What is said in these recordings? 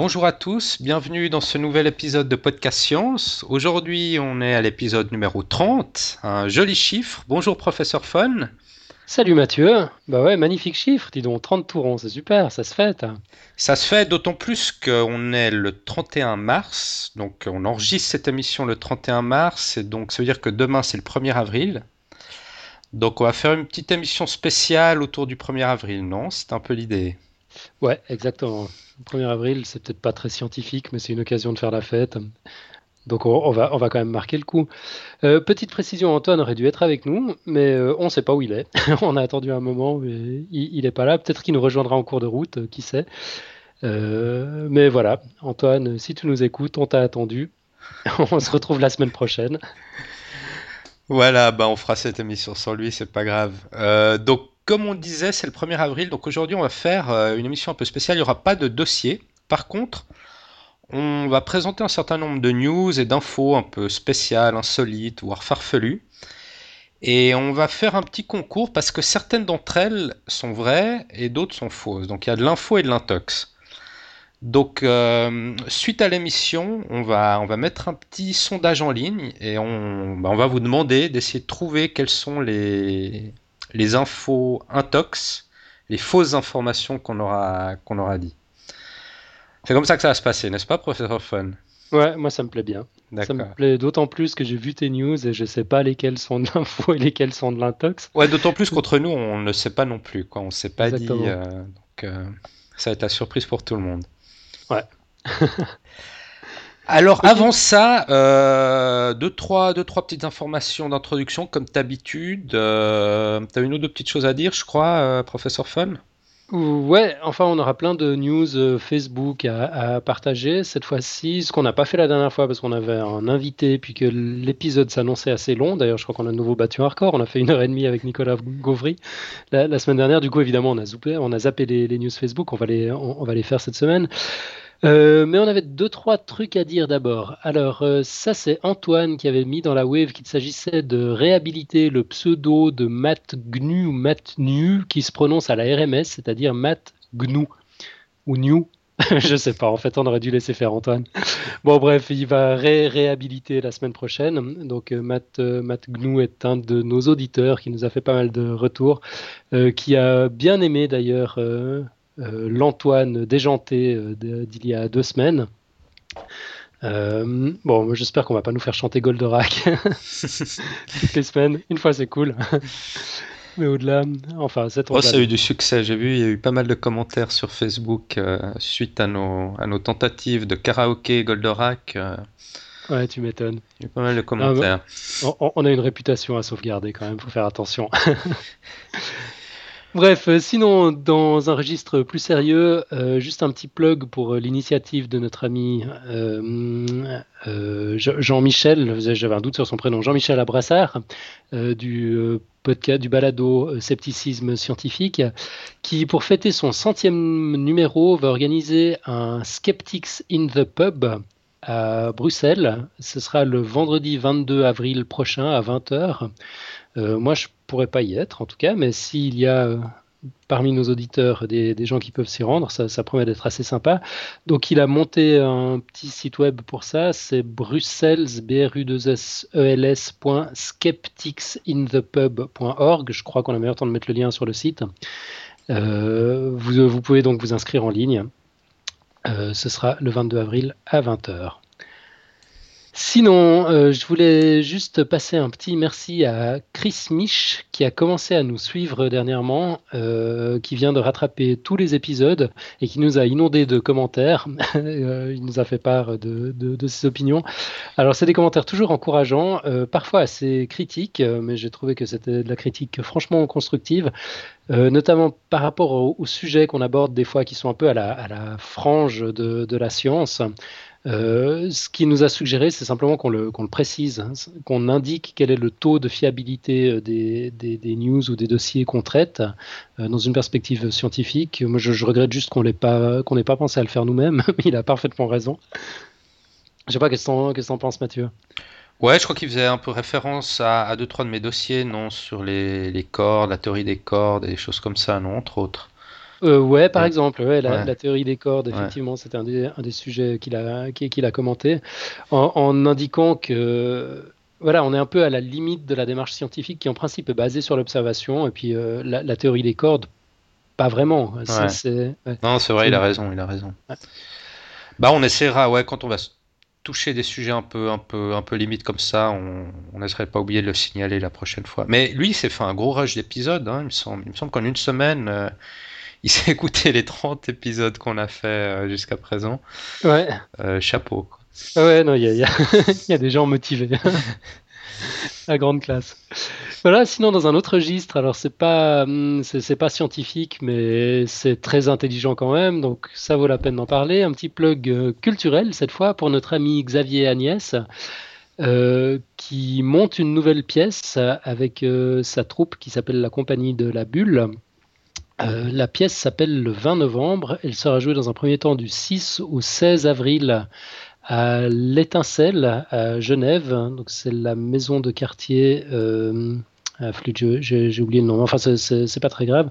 Bonjour à tous, bienvenue dans ce nouvel épisode de Podcast Science. Aujourd'hui, on est à l'épisode numéro 30, un joli chiffre. Bonjour professeur Fun. Salut Mathieu, bah ouais, magnifique chiffre, dis donc, 30 tourons, c'est super, ça se fête. Ça se fait d'autant plus qu'on est le 31 mars, donc on enregistre cette émission le 31 mars, et donc ça veut dire que demain c'est le 1er avril. Donc on va faire une petite émission spéciale autour du 1er avril, non? C'est un peu l'idée. Ouais, exactement. Le 1er avril, c'est peut-être pas très scientifique, mais c'est une occasion de faire la fête. Donc on va quand même marquer le coup. Petite précision, Antoine aurait dû être avec nous, mais on ne sait pas où il est. On a attendu un moment, mais il n'est pas là. Peut-être qu'il nous rejoindra en cours de route, qui sait. Mais voilà, Antoine, si tu nous écoutes, on t'a attendu. On se retrouve la semaine prochaine. Voilà, bah on fera cette émission sans lui, c'est pas grave. Donc, comme on disait, c'est le 1er avril, donc aujourd'hui on va faire une émission un peu spéciale. Il n'y aura pas de dossier. Par contre, on va présenter un certain nombre de news et d'infos un peu spéciales, insolites, voire farfelues. Et on va faire un petit concours parce que certaines d'entre elles sont vraies et d'autres sont fausses. Donc il y a de l'info et de l'intox. Donc, suite à l'émission, on va mettre un petit sondage en ligne et on va vous demander d'essayer de trouver quelles sont les infos intox, les fausses informations qu'on aura dit. C'est comme ça que ça va se passer, n'est-ce pas, professeur Fun? Ouais, moi ça me plaît bien. Ça me D'accord. plaît d'autant plus que j'ai vu tes news et je sais pas lesquelles sont de l'info et lesquelles sont de l'intox. Ouais, d'autant plus qu'entre nous, on ne sait pas non plus, quoi. On ne s'est pas dit. Exactement. Donc, ça va être la surprise pour tout le monde. Ouais. Alors Ok. avant ça, deux, trois petites informations d'introduction comme d'habitude. T'as une ou deux petites choses à dire, je crois, professeur Fun? Ouais, enfin on aura plein de news Facebook à partager cette fois-ci, ce qu'on n'a pas fait la dernière fois parce qu'on avait un invité puis que l'épisode s'annonçait assez long. D'ailleurs, je crois qu'on a de nouveau battu un record. On a fait 1 heure et demie avec Nicolas Gauvry la semaine dernière. Du coup, évidemment, on a zappé les news Facebook. On va les faire cette semaine. Mais on avait deux, trois trucs à dire d'abord. Alors, ça, c'est Antoine qui avait mis dans la wave qu'il s'agissait de réhabiliter le pseudo de Matt Gnu ou Matt Nu qui se prononce à la RMS, c'est-à-dire Matt Gnu ou New. Je sais pas, en fait, on aurait dû laisser faire Antoine. Bon, bref, il va réhabiliter la semaine prochaine. Donc, Matt Gnu est un de nos auditeurs qui nous a fait pas mal de retours, qui a bien aimé d'ailleurs l'Antoine déjanté d'il y a 2 semaines. Bon, moi, j'espère qu'on va pas nous faire chanter Goldorak toutes les semaines. Une fois, c'est cool. Mais au-delà, enfin, Oh, sait-on ça a eu jamais. du succès. J'ai vu, il y a eu pas mal de commentaires sur Facebook suite à nos tentatives de karaoké Goldorak. Ouais, tu m'étonnes. Il y a eu pas mal de Ah, bah, commentaires. on a une réputation à sauvegarder quand même, faut faire attention. Bref, sinon, dans un registre plus sérieux, juste un petit plug pour l'initiative de notre ami Jean-Michel, j'avais un doute sur son prénom, Jean-Michel Abrassard, du podcast, du balado Scepticisme scientifique, qui, pour fêter son 100e numéro, va organiser un Skeptics in the Pub à Bruxelles. Ce sera le vendredi 22 avril prochain à 20 heures. Moi, je pourrais pas y être, en tout cas, mais s'il y a parmi nos auditeurs des gens qui peuvent s'y rendre, ça promet d'être assez sympa. Donc, il a monté un petit site web pour ça, c'est Bruxelles, skepticsinthepub.org. Je crois qu'on a meilleur temps de mettre le lien sur le site. Vous pouvez donc vous inscrire en ligne. Ce sera le 22 avril à 20 heures. Sinon, je voulais juste passer un petit merci à Chris Mich qui a commencé à nous suivre dernièrement, qui vient de rattraper tous les épisodes et qui nous a inondé de commentaires. Il nous a fait part de ses opinions. Alors, c'est des commentaires toujours encourageants, parfois assez critiques, mais j'ai trouvé que c'était de la critique franchement constructive, notamment par rapport aux sujets qu'on aborde des fois qui sont un peu à la frange de la science. Ce qu'il nous a suggéré, c'est simplement qu'on le précise, hein, qu'on indique quel est le taux de fiabilité des news ou des dossiers qu'on traite dans une perspective scientifique. Moi, je regrette juste qu'on n'ait pas pensé à le faire nous-mêmes, mais il a parfaitement raison. Je sais pas, qu'est-ce que t'en penses, Mathieu? Ouais, je crois qu'il faisait un peu référence à deux, trois de mes dossiers, non, sur les cordes, la théorie des cordes et des choses comme ça, non, entre autres. Ouais, par Et- exemple, ouais, Ouais, la théorie des cordes, ouais. effectivement, c'était un des sujets qu'il a commenté, en indiquant que, voilà, on est un peu à la limite de la démarche scientifique qui, en principe, est basée sur l'observation, et puis la théorie des cordes, pas vraiment. Ouais. Ouais, Non, c'est vrai, c'est il a une- raison, il a raison. ouais. Bah, on essaiera, ouais, quand on va toucher des sujets un peu limite comme ça, on n'essaierait pas oublier de le signaler la prochaine fois. Mais lui, il s'est fait un gros rush d'épisodes, hein, il me semble. Il me semble qu'en une semaine, il s'est écouté les 30 épisodes qu'on a fait jusqu'à présent. Ouais, Chapeau, quoi. ouais, non, il y a des gens motivés, à grande classe. Voilà, sinon dans un autre registre, alors c'est pas scientifique, mais c'est très intelligent quand même, donc ça vaut la peine d'en parler. Un petit plug culturel cette fois pour notre ami Xavier Agnès, qui monte une nouvelle pièce avec sa troupe qui s'appelle la Compagnie de la Bulle. La pièce s'appelle le 20 novembre. Elle sera jouée dans un premier temps du 6 au 16 avril à l'Étincelle à Genève. Donc c'est la maison de quartier. Flûte, j'ai oublié le nom. Enfin, c'est pas très grave.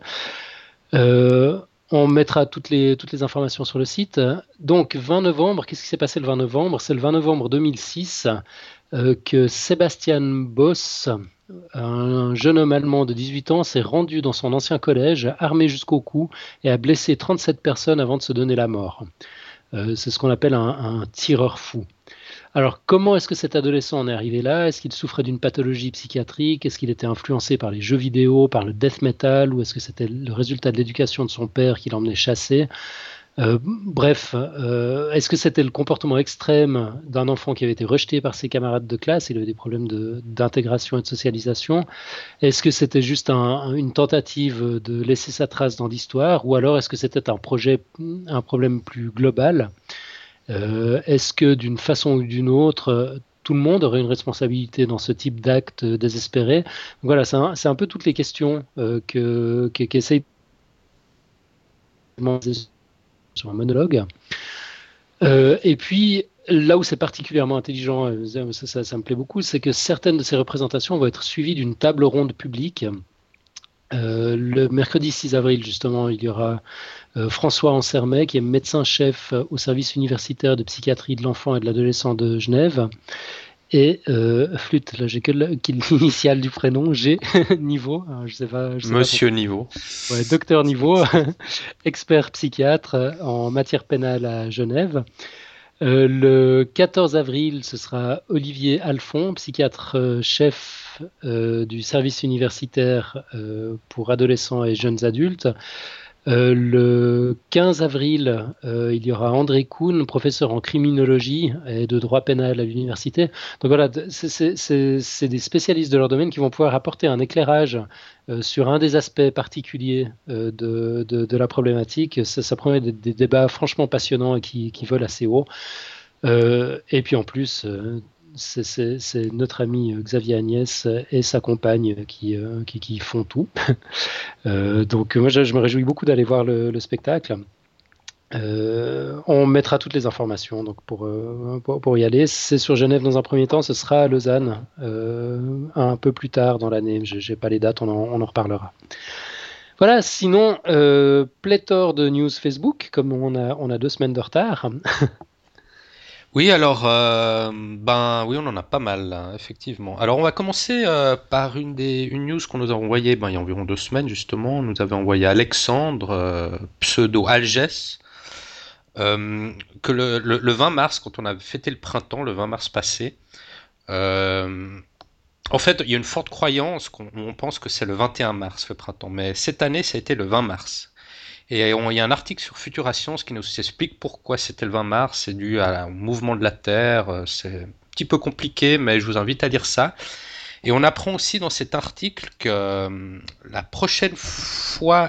On mettra toutes les informations sur le site. Donc 20 novembre, qu'est-ce qui s'est passé le 20 novembre? C'est le 20 novembre 2006 que Sébastien Boss, un jeune homme allemand de 18 ans, s'est rendu dans son ancien collège, armé jusqu'au cou, et a blessé 37 personnes avant de se donner la mort. C'est ce qu'on appelle un tireur fou. Alors, comment est-ce que cet adolescent en est arrivé là? Est-ce qu'il souffrait d'une pathologie psychiatrique? Est-ce qu'il était influencé par les jeux vidéo, par le death metal? Ou est-ce que c'était le résultat de l'éducation de son père qui l'emmenait chasser? Est-ce que c'était le comportement extrême d'un enfant qui avait été rejeté par ses camarades de classe? Il avait des problèmes d'intégration et de socialisation. Est-ce que c'était juste une tentative de laisser sa trace dans l'histoire? Ou alors est-ce que c'était un problème plus global? Est-ce que d'une façon ou d'une autre, tout le monde aurait une responsabilité dans ce type d'acte désespéré? Donc voilà, c'est un peu toutes les questions qu'essaye de poser sur un monologue. Et puis, là où c'est particulièrement intelligent, ça me plaît beaucoup, c'est que certaines de ces représentations vont être suivies d'une table ronde publique. Le mercredi 6 avril, justement, il y aura François Ansermet, qui est médecin-chef au service universitaire de psychiatrie de l'enfant et de l'adolescent de Genève. Et flûte, là j'ai que l'initiale du prénom, G, Niveau, je sais pas Monsieur pourquoi. Niveau. Ouais, docteur Niveau, expert psychiatre en matière pénale à Genève. Le 14 avril, ce sera Olivier Alphon, psychiatre chef du service universitaire pour adolescents et jeunes adultes. Le 15 avril, il y aura André Kuhn, professeur en criminologie et de droit pénal à l'université. Donc voilà, c'est des spécialistes de leur domaine qui vont pouvoir apporter un éclairage sur un des aspects particuliers de la problématique. Ça promet des débats franchement passionnants et qui volent assez haut. Et puis en plus, c'est notre ami Xavier Agnès et sa compagne qui font tout. Donc moi je me réjouis beaucoup d'aller voir le spectacle. On mettra toutes les informations donc pour y aller. C'est sur Genève dans un premier temps, ce sera à Lausanne un peu plus tard dans l'année. Je n'ai pas les dates, on en reparlera. Voilà, sinon, pléthore de news Facebook, comme on a 2 semaines de retard. Oui, alors, ben oui, on en a pas mal, là, effectivement. Alors, on va commencer par une news qu'on nous a envoyée ben, il y a environ 2 semaines, justement. On nous avait envoyé Alexandre, pseudo Algès, euh, que le 20 mars, quand on a fêté le printemps, le 20 mars passé, euh, en fait, il y a une forte croyance qu'on on pense que c'est le 21 mars, le printemps. Mais cette année, ça a été le 20 mars. Et il y a un article sur Futura Science qui nous explique pourquoi c'était le 20 mars. C'est dû au mouvement de la Terre. C'est un petit peu compliqué, mais je vous invite à lire ça. Et on apprend aussi dans cet article que la prochaine fois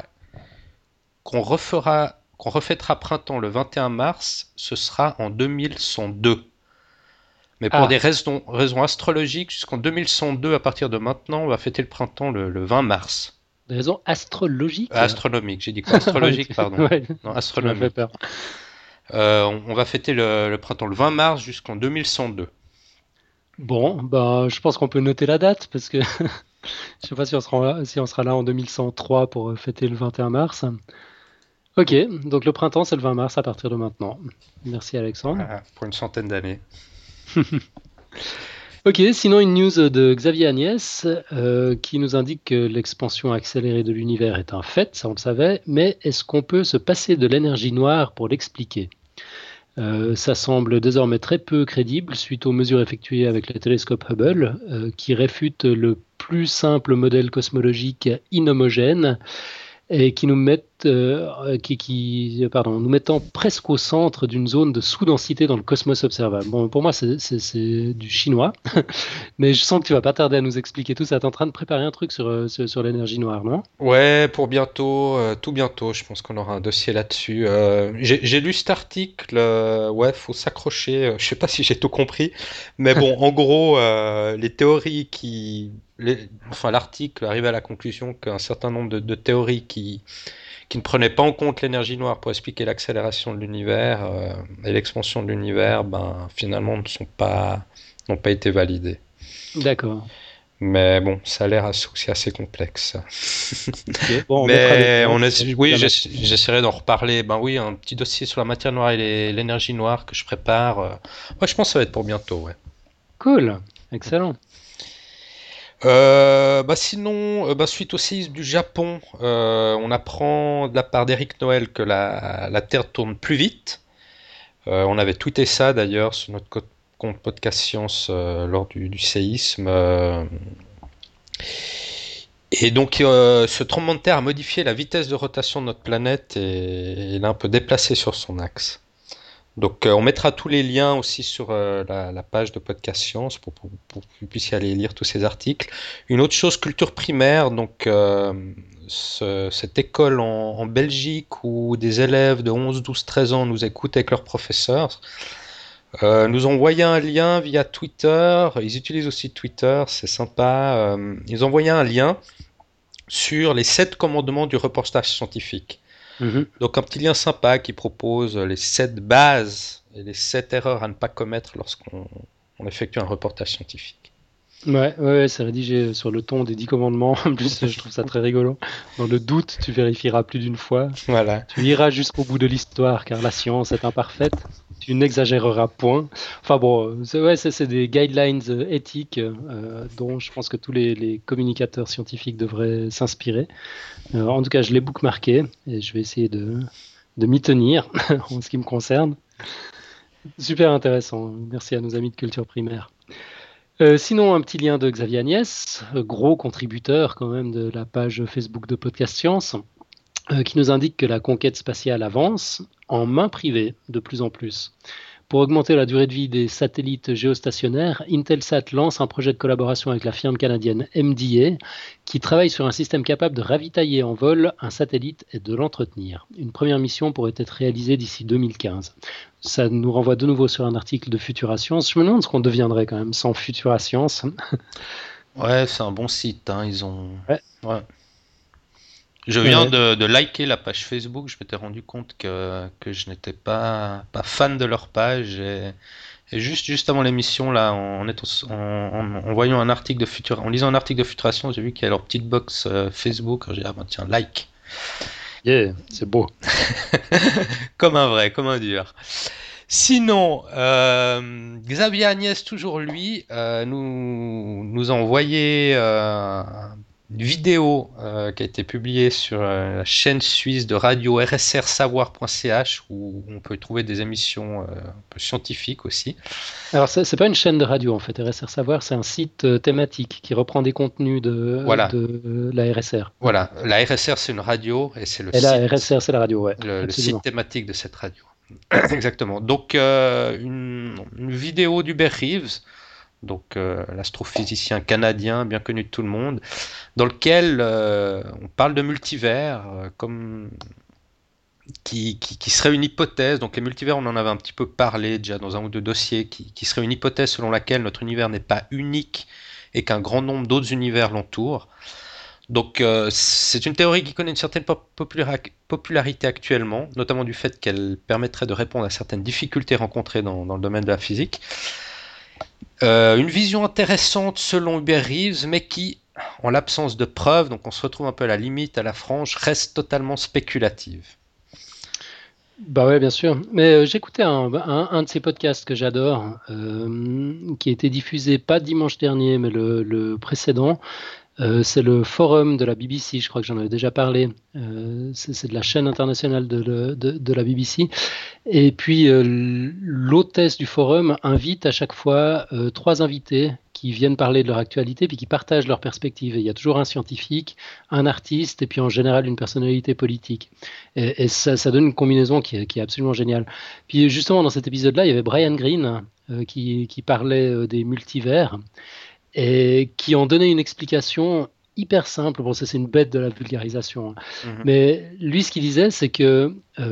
qu'on refêtera printemps le 21 mars, ce sera en 2102. Mais pour des Ah, raisons astrologiques, jusqu'en 2102, à partir de maintenant, on va fêter le printemps le 20 mars. des raisons astrologiques. Astronomique, j'ai dit quoi? Astrologique, pardon. Ouais, Non, tu m'as fait astronomique. peur. On va fêter le printemps le 20 mars jusqu'en 2102. Bon, bah, je pense qu'on peut noter la date parce que je sais pas si on sera là en 2103 pour fêter le 21 mars. Ok, donc le printemps, c'est le 20 mars à partir de maintenant. Merci Alexandre. Voilà, pour une centaine d'années. Ok, sinon une news de Xavier Agnès qui nous indique que l'expansion accélérée de l'univers est un fait, ça on le savait, mais est-ce qu'on peut se passer de l'énergie noire pour l'expliquer? Ça semble désormais très peu crédible suite aux mesures effectuées avec le télescope Hubble, qui réfute le plus simple modèle cosmologique inhomogène et qui nous nous mettant presque au centre d'une zone de sous-densité dans le cosmos observable. Bon, pour moi, c'est du chinois, mais je sens que tu vas pas tarder à nous expliquer tout ça. Tu es en train de préparer un truc sur l'énergie noire, non? Ouais, pour bientôt, tout bientôt, je pense qu'on aura un dossier là-dessus. J'ai lu cet article, ouais, faut s'accrocher. Je sais pas si j'ai tout compris, mais bon, en gros, les théories enfin, l'article arrive à la conclusion qu'un certain nombre de théories qui ne prenaient pas en compte l'énergie noire pour expliquer l'accélération de l'univers et l'expansion de l'univers, ben finalement n'ont pas été validées. D'accord. Mais bon, ça a l'air aussi assez complexe. Ok. Bon, on mettra des Mais liens. oui, j'essaierai d'en reparler. Ben oui, un petit dossier sur la matière noire et l'énergie noire que je prépare. Ouais, je pense que ça va être pour bientôt, ouais. Cool. Excellent. Bah sinon, bah suite au séisme du Japon, on apprend de la part d'Éric Noël que la Terre tourne plus vite. On avait tweeté ça d'ailleurs sur notre compte Podcast Science lors du séisme. Et donc, ce tremblement de terre a modifié la vitesse de rotation de notre planète et l'a un peu déplacé sur son axe. Donc, on mettra tous les liens aussi sur la page de Podcast Science pour que vous puissiez aller lire tous ces articles. Une autre chose, culture primaire, donc cette école en Belgique où des élèves de 11, 12, 13 ans nous écoutent avec leurs professeurs, nous ont envoyé un lien via Twitter. Ils utilisent aussi Twitter, c'est sympa. Ils ont envoyé un lien sur les 7 commandements du reportage scientifique. Mhm. Donc un petit lien sympa qui propose les 7 bases et les 7 erreurs à ne pas commettre lorsqu'on effectue un reportage scientifique. Ouais, c'est rédigé sur le ton des 10 commandements. En plus, je trouve ça très rigolo. Dans le doute, tu vérifieras plus d'une fois. Voilà. Tu iras jusqu'au bout de l'histoire, car la science est imparfaite. Tu n'exagéreras point. Enfin bon, c'est des guidelines éthiques dont je pense que tous les communicateurs scientifiques devraient s'inspirer. En tout cas, je l'ai bookmarké et je vais essayer de m'y tenir en ce qui me concerne. Super intéressant. Merci à nos amis de culture primaire. Sinon, un petit lien de Xavier Agnès, gros contributeur quand même de la page Facebook de Podcast Science, qui nous indique que la conquête spatiale avance en main privée de plus en plus. Pour augmenter la durée de vie des satellites géostationnaires, Intelsat lance un projet de collaboration avec la firme canadienne MDA qui travaille sur un système capable de ravitailler en vol un satellite et de l'entretenir. Une première mission pourrait être réalisée d'ici 2015. Ça nous renvoie de nouveau sur un article de Futura Science. Je me demande ce qu'on deviendrait quand même sans Futura Science. Ouais, c'est un bon site, hein, ils ont... Ouais. Ouais. Je viens de liker la page Facebook, je m'étais rendu compte que je n'étais pas fan de leur page et juste avant l'émission là, en voyant un article de en lisant un article de Futuration, j'ai vu qu'il y a leur petite box Facebook, j'ai dit ah ben tiens like. Yeah, c'est beau. Comme un vrai, comme un dur. Sinon, Xavier Agnès, toujours lui, nous a envoyé une vidéo qui a été publiée sur la chaîne suisse de radio rsrsavoir.ch où on peut trouver des émissions un peu scientifiques aussi. Alors, c'est pas une chaîne de radio en fait. RSR Savoir, c'est un site thématique qui reprend des contenus Voilà, de la RSR. voilà. La RSR c'est une radio et c'est le Et la site, RSR, c'est la radio, ouais, le site absolument. thématique de cette radio. Exactement. Donc une vidéo d'Hubert Reeves, donc l'astrophysicien canadien bien connu de tout le monde, dans lequel on parle de multivers comme qui serait une hypothèse. Donc les multivers, on en avait un petit peu parlé déjà dans un ou deux dossiers, qui serait une hypothèse selon laquelle notre univers n'est pas unique et qu'un grand nombre d'autres univers l'entourent. Donc c'est une théorie qui connaît une certaine popularité actuellement, notamment du fait qu'elle permettrait de répondre à certaines difficultés rencontrées dans le domaine de la physique. Une vision intéressante selon Hubert Reeves, mais qui, en l'absence de preuves, donc on se retrouve un peu à la limite, à la frange, reste totalement spéculative. Bah ouais, bien sûr. Mais j'écoutais un de ces podcasts que j'adore, qui a été diffusé pas dimanche dernier, mais le précédent. C'est le forum de la BBC, je crois que j'en avais déjà parlé. C'est de la chaîne internationale de la BBC. Et puis, l'hôtesse du forum invite à chaque fois trois invités qui viennent parler de leur actualité puis qui partagent leurs perspectives. Et il y a toujours un scientifique, un artiste et puis en général une personnalité politique. Et ça donne une combinaison qui est absolument géniale. Puis justement, dans cet épisode-là, il y avait Brian Greene qui parlait des multivers et qui en donnait une explication hyper simple. Bon, ça c'est une bête de la vulgarisation, hein. Mhm. Mais lui, ce qu'il disait, c'est que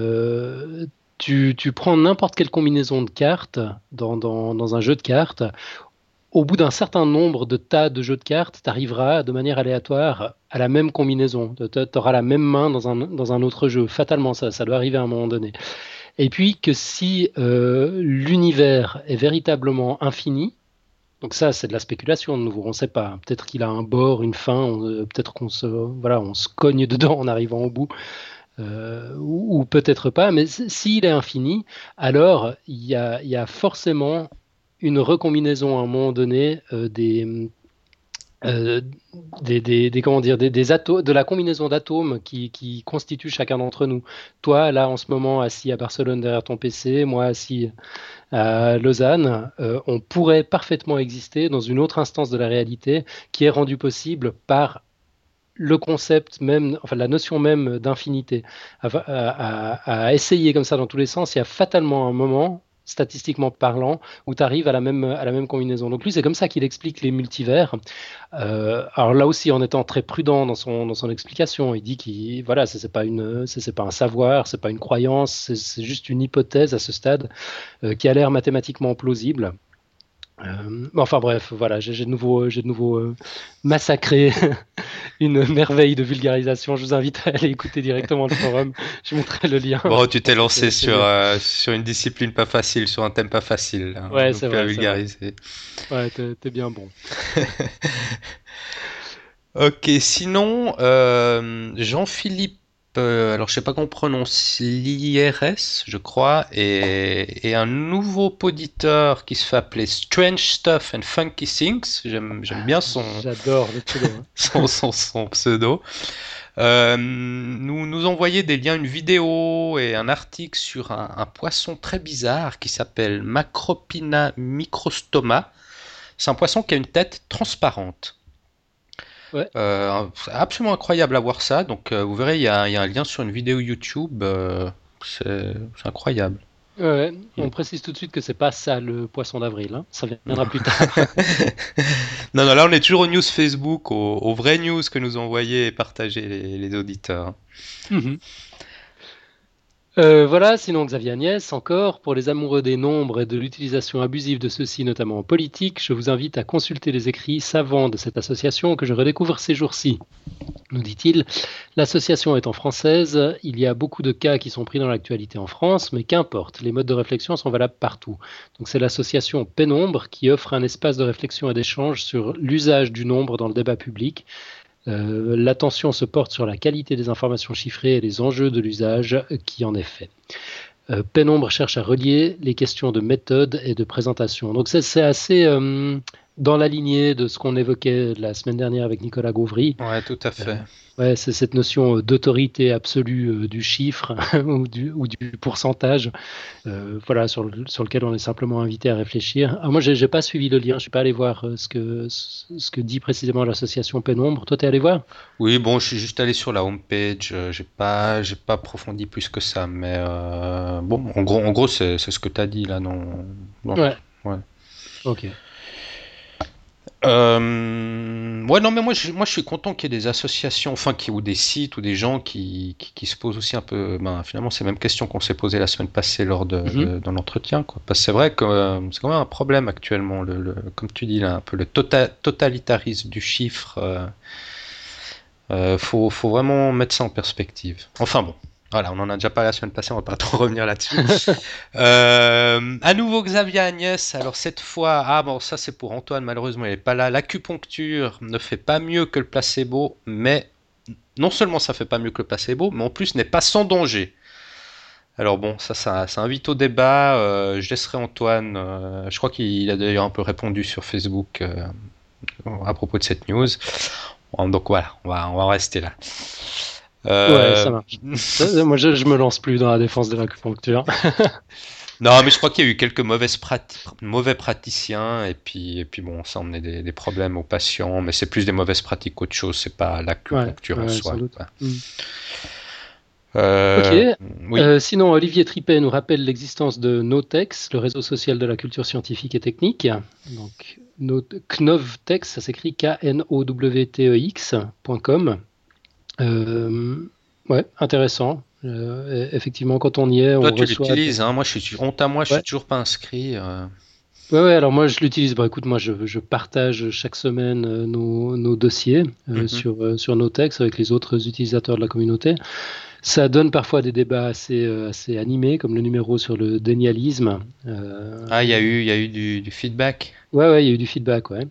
tu prends n'importe quelle combinaison de cartes dans un jeu de cartes. Au bout d'un certain nombre de tas de jeux de cartes, tu arriveras de manière aléatoire à la même combinaison. Tu auras la même main dans un autre jeu. Fatalement, ça doit arriver à un moment donné. Et puis que si l'univers est véritablement infini, donc ça, c'est de la spéculation de nouveau. On ne sait pas. Peut-être qu'il a un bord, une fin. Peut-être on se cogne dedans en arrivant au bout, ou peut-être pas. Mais s'il est infini, alors il y a forcément une recombinaison à un moment donné euh, comment dire, de la combinaison d'atomes qui constituent chacun d'entre nous. Toi, là, en ce moment, assis à Barcelone derrière ton PC, moi, assis à Lausanne, on pourrait parfaitement exister dans une autre instance de la réalité qui est rendue possible par le concept même, enfin la notion même d'infinité. À essayer comme ça dans tous les sens, il y a fatalement un moment, statistiquement parlant, où tu arrives à la même combinaison. Donc lui, c'est comme ça qu'il explique les multivers. Alors là aussi, en étant très prudent dans son explication, il dit qu'il, voilà, c'est pas c'est pas un savoir, c'est pas une croyance, c'est juste une hypothèse à ce stade qui a l'air mathématiquement plausible. Enfin bref, voilà, j'ai de nouveau massacré une merveille de vulgarisation. Je vous invite à aller écouter directement le forum. Je mettrai le lien. Bon, tu Je t'es pense que lancé c'est mieux. sur une discipline pas facile, sur un thème pas facile, hein, Ouais, donc c'est à vrai, c'est vrai. vulgariser. Ouais, t'es bien bon. Ok, sinon, Jean-Philippe, alors je sais pas comment on prononce, l'IRS, je crois, et un nouveau poditeur qui se fait appeler Strange Stuff and Funky Things. J'aime bien J'adore le pseudo, hein. son pseudo. Nous envoyait des liens, une vidéo et un article sur un poisson très bizarre qui s'appelle Macropina microstoma. C'est un poisson qui a une tête transparente. Ouais. C'est absolument incroyable à voir ça. Donc vous verrez, il y a un lien sur une vidéo YouTube. C'est incroyable. Ouais, ouais. Il- On précise tout de suite que c'est pas ça le poisson d'avril, hein. Ça viendra plus tard. Non, non, là on est toujours aux news Facebook, aux vraies news que nous ont envoyées et partagées les auditeurs. Mhm. Voilà, sinon Xavier Agnès, encore, pour les amoureux des nombres et de l'utilisation abusive de ceux-ci, notamment en politique, je vous invite à consulter les écrits savants de cette association que je redécouvre ces jours-ci. Nous dit-il, l'association étant française, il y a beaucoup de cas qui sont pris dans l'actualité en France, mais qu'importe, les modes de réflexion sont valables partout. Donc c'est l'association Pénombre qui offre un espace de réflexion et d'échange sur l'usage du nombre dans le débat public. L'attention se porte sur la qualité des informations chiffrées et les enjeux de l'usage qui en est fait. Pénombre cherche à relier les questions de méthode et de présentation. Donc c'est assez dans la lignée de ce qu'on évoquait la semaine dernière avec Nicolas Gauvry. Ouais, tout à Euh, fait. ouais, c'est cette notion d'autorité absolue du chiffre ou du pourcentage, voilà, sur lequel on est simplement invité à réfléchir. Alors moi, j'ai pas suivi le lien, je suis pas allé voir ce que dit précisément l'association Pénombre. Toi, t'es allé voir? Oui, bon, je suis juste allé sur la homepage. J'ai pas approfondi plus que ça. Mais bon, en gros, c'est ce que tu as dit là, non? Bon, Ouais, ouais. ok. Ouais, non, mais moi, je suis content qu'il y ait des associations, enfin, ou des sites ou des gens qui se posent aussi un peu, ben, finalement, ces mêmes questions qu'on s'est posées la semaine passée lors Mhm. dans l'entretien, quoi. Parce que c'est vrai que c'est quand même un problème actuellement, comme tu dis là, un peu le totalitarisme du chiffre. Faut vraiment mettre ça en perspective. Enfin bon. Voilà, on en a déjà parlé la semaine passée, on va pas trop revenir là-dessus. À nouveau Xavier Agnès, alors cette fois, ah bon, ça c'est pour Antoine, malheureusement il n'est pas là. L'acupuncture ne fait pas mieux que le placebo, mais non seulement ça fait pas mieux que le placebo, mais en plus n'est pas sans danger. Alors bon, ça invite au débat. Je laisserai Antoine. Je crois qu'il a d'ailleurs un peu répondu sur Facebook à propos de cette news. Donc voilà, on va en rester là. Ouais, Euh, ça marche. Moi, je me lance plus dans la défense de l'acupuncture. non, mais je crois qu'il y a eu quelques mauvais praticiens et puis bon, ça a emmené des problèmes aux patients, mais c'est plus des mauvaises pratiques qu'autre chose. C'est pas Ouais, l'acupuncture en ouais, sans soi, doute. quoi. Hmm. Ok. Euh, oui. Sinon, Olivier Tripet nous rappelle l'existence de Notex, le réseau social de la culture scientifique et technique. Donc, Knovtex, ça s'écrit knowtex.com. Ouais, intéressant. Effectivement, quand on y est, Toi, on tu reçoit l'utilises, hein. Moi, honte à moi, je suis Ouais, toujours pas inscrit. ouais, ouais, alors moi je l'utilise. Bah, écoute, moi je partage chaque semaine nos dossiers Mhm. sur Notex avec les autres utilisateurs de la communauté. Ça donne parfois des débats assez animés, comme le numéro sur le dénialisme. Ah, il y a eu du feedback. Ouais, ouais, il y a eu du feedback, ouais.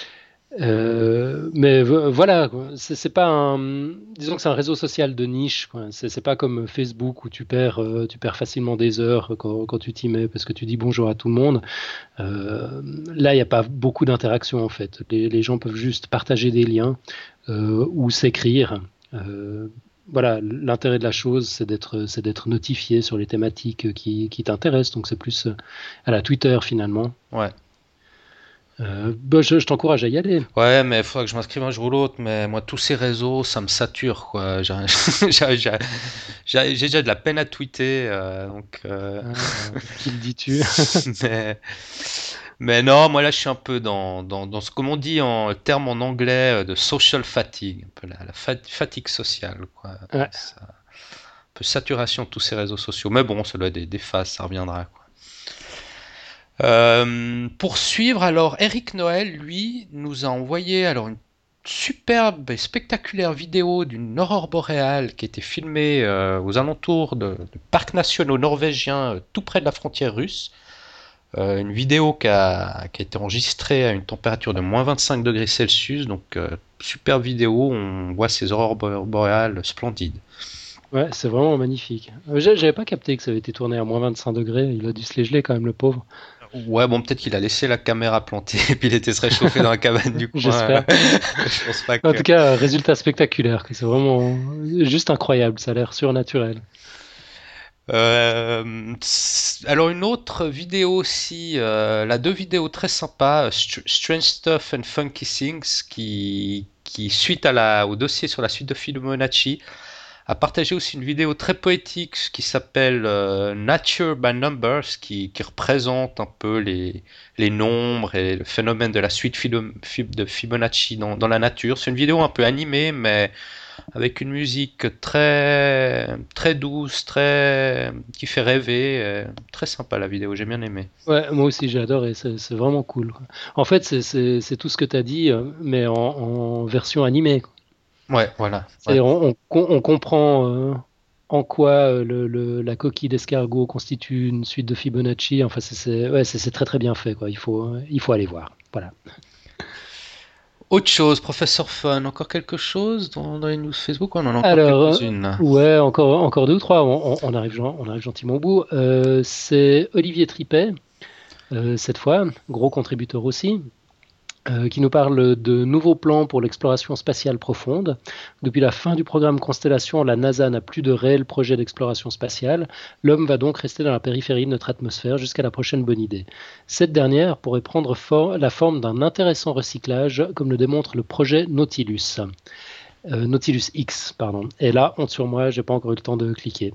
Mais voilà, quoi. C'est pas un, disons que c'est un réseau social de niche, quoi. C'est pas comme Facebook où tu perds facilement des heures quand tu t'y mets parce que tu dis bonjour à tout le monde. Là, il n'y a pas beaucoup d'interaction en fait. Les gens peuvent juste partager des liens ou s'écrire. Euh, voilà, l'intérêt de la chose, c'est d'être notifié sur les thématiques qui t'intéressent. Donc c'est plus à la Twitter finalement. Ouais. Bah, je t'encourage à y aller. Ouais, mais il faudra que je m'inscrive un jour ou l'autre. Mais moi, tous ces réseaux, ça me sature, quoi. J'ai déjà de la peine à tweeter, donc. Qui le dis-tu? Mais, mais non, moi là, je suis un peu dans ce, comme on dit en terme en anglais, de social fatigue, un peu la fatigue sociale, quoi. Ouais. Un peu saturation de tous ces réseaux sociaux. Mais bon, ça doit être des phases, ça reviendra, quoi. Pour suivre, alors, Eric Noël, lui, nous a envoyé alors une superbe et spectaculaire vidéo d'une aurore boréale qui a été filmée aux alentours de parcs nationaux norvégiens, tout près de la frontière russe. Une vidéo qui a été enregistrée à une température de moins 25 degrés Celsius, donc super vidéo, on voit ces aurores boréales splendides. Ouais, c'est vraiment magnifique. J'avais pas capté que ça avait été tourné à moins 25 degrés. Il a dû se les geler quand même, le pauvre. Ouais, bon, peut-être qu'il a laissé la caméra plantée et puis il était se réchauffer dans la cabane du coin. J'espère. Je pense pas En que. tout cas, résultat spectaculaire. C'est vraiment juste incroyable. Ça a l'air surnaturel. Alors une autre vidéo aussi, là deux vidéos très sympas, Strange Stuff and Funky Things, qui suite au dossier sur la suite de Fibonacci, a partagé aussi une vidéo très poétique qui s'appelle Nature by Numbers, qui représente un peu les nombres et le phénomène de la suite de Fibonacci dans la nature. C'est une vidéo un peu animée, mais avec une musique très très douce, qui fait rêver, très sympa la vidéo, j'ai bien aimé. Ouais, moi aussi j'ai adoré. C'est vraiment cool, quoi. En fait, c'est tout ce que tu as dit, mais en version animée, quoi. Ouais, voilà. Ouais. On comprend en quoi la coquille d'escargot constitue une suite de Fibonacci. Enfin, ouais, c'est très très bien fait, quoi. Il faut aller voir. Voilà. Autre chose, Professeur Fun, encore quelque chose dans les news Facebook? On en a encore Alors, quelques-unes. ouais, encore deux ou trois. On arrive gentiment au bout. C'est Olivier Tripet, cette fois, gros contributeur aussi, qui nous parle de nouveaux plans pour l'exploration spatiale profonde. Depuis la fin du programme Constellation, la NASA n'a plus de réels projets d'exploration spatiale. L'homme va donc rester dans la périphérie de notre atmosphère jusqu'à la prochaine bonne idée. Cette dernière pourrait prendre la forme d'un intéressant recyclage, comme le démontre le projet Nautilus. Nautilus X, pardon. Et là, honte sur moi, j'ai pas encore eu le temps de cliquer.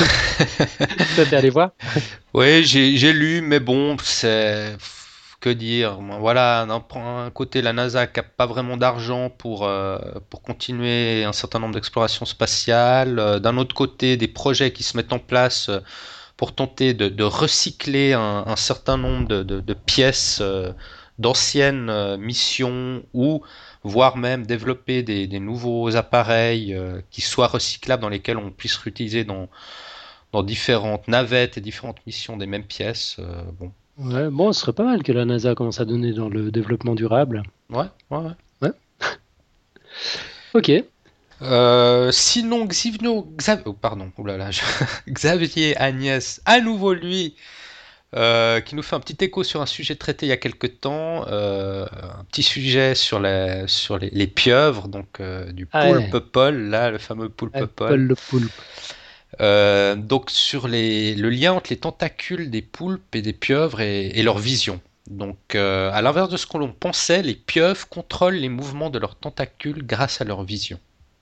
Toi, t'es allé voir? Oui, j'ai lu, mais bon, c'est que dire. Voilà, d'un côté, la NASA n'a pas vraiment d'argent pour continuer un certain nombre d'explorations spatiales. D'un autre côté, des projets qui se mettent en place pour tenter de recycler un certain nombre de pièces d'anciennes missions ou voire même développer des nouveaux appareils qui soient recyclables dans lesquels on puisse réutiliser dans différentes navettes et différentes missions des mêmes pièces. Bon, Ouais, bon, ce serait pas mal que la NASA commence à donner dans le développement durable. ouais, ouais, ouais. Ouais. Ok. Sinon, pardon, oulala, Xavier Agnès, à nouveau lui, qui nous fait un petit écho sur un sujet traité il y a quelque temps, un petit sujet sur les pieuvres, donc du Ah ouais, poulpe-poll, là, le fameux Paul poulpe-poll. le poulpe. Donc sur le lien entre les tentacules des poulpes et des pieuvres et leur vision. Donc à l'inverse de ce que l'on pensait, les pieuvres contrôlent les mouvements de leurs tentacules grâce à leur vision.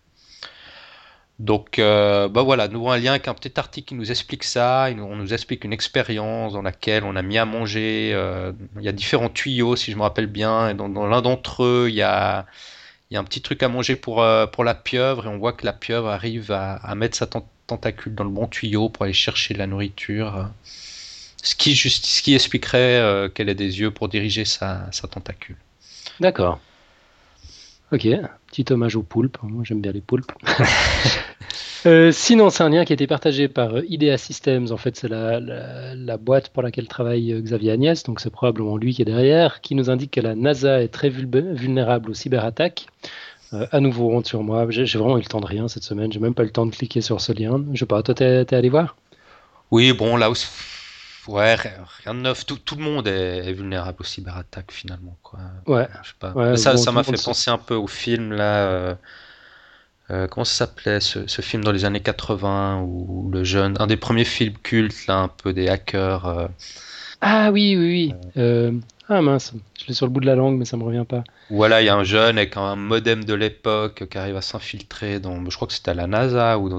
Donc bah voilà, nous avons un lien avec un petit article qui nous explique ça, on nous explique une expérience dans laquelle on a mis à manger, il y a différents tuyaux si je me rappelle bien, et dans l'un d'entre eux il y a un petit truc à manger pour la pieuvre et on voit que la pieuvre arrive à mettre sa tentacule dans le bon tuyau pour aller chercher de la nourriture, ce qui expliquerait qu'elle ait des yeux pour diriger sa tentacule. D'accord. Ok, petit hommage aux poulpes. Moi, j'aime bien les poulpes. Sinon, c'est un lien qui a été partagé par IDEA Systems. En fait, c'est la boîte pour laquelle travaille Xavier Agnès, donc c'est probablement lui qui est derrière, qui nous indique que la NASA est très vulnérable aux cyberattaques. À nouveau, honte sur moi. J'ai vraiment eu le temps de rien cette semaine. J'ai même pas eu le temps de cliquer sur ce lien. Je sais pas, toi, t'es allé voir? Oui, bon, là aussi, ouais, rien de neuf. Tout le monde est vulnérable aux cyberattaques finalement, quoi. Ouais, Je sais pas. Mais ouais, ça, bon, ça tout le m'a monde fait se... penser un peu au film là. Comment ça s'appelait ce film dans les années 80 où le jeune, un des premiers films cultes là, un peu des hackers. Ah oui, oui, oui. Ah mince, je l'ai sur le bout de la langue, mais ça me revient pas. Voilà, il y a un jeune avec un modem de l'époque qui arrive à s'infiltrer dans, je crois que c'était à la NASA ou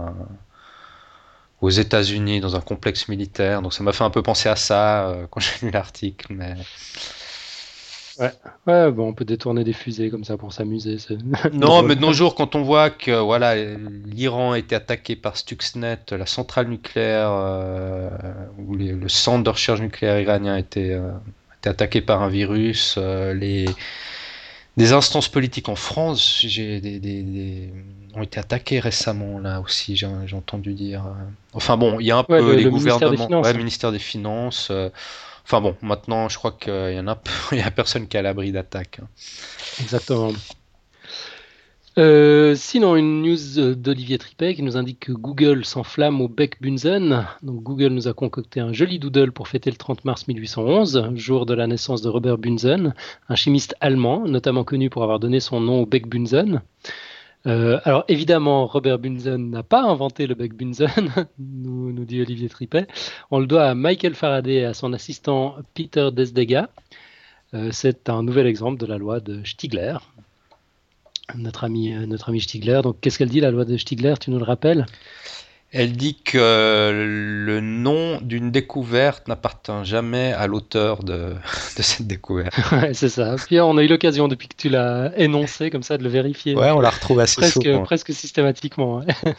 aux États-Unis, dans un complexe militaire. Donc ça m'a fait un peu penser à ça quand j'ai lu l'article. Mais Ouais, ouais, bon, on peut détourner des fusées comme ça pour s'amuser, c'est non, mais drôle. de nos jours, quand on voit que voilà, l'Iran a été attaqué par Stuxnet, la centrale nucléaire ou le centre de recherche nucléaire iranien a été attaqué par un virus, des instances politiques en France ont été attaquées récemment, là aussi, j'ai entendu dire. Enfin bon, il y a un Ouais, peu les le ministère des gouvernements, ouais, Finances. ministère des Finances. Enfin bon, maintenant, je crois qu'il y en a, il y a personne qui est à l'abri d'attaque. Exactement. Sinon, une news d'Olivier Tripet qui nous indique que Google s'enflamme au Beck Bunsen. Donc, Google nous a concocté un joli doodle pour fêter le 30 mars 1811, jour de la naissance de Robert Bunsen, un chimiste allemand, notamment connu pour avoir donné son nom au Beck Bunsen. Alors, évidemment, Robert Bunsen n'a pas inventé le Beck Bunsen, nous dit Olivier Tripet. On le doit à Michael Faraday et à son assistant Peter Desdegas. C'est un nouvel exemple de la loi de Stigler. Notre ami Stigler. Donc, qu'est-ce qu'elle dit, la loi de Stigler? Tu nous le rappelles? Elle dit que le nom d'une découverte n'appartient jamais à l'auteur de cette découverte. Ouais, c'est ça. Puis on a eu l'occasion, depuis que tu l'as énoncé, comme ça, de le vérifier Ouais, on la retrouve assez presque, souvent. presque systématiquement. Ouais.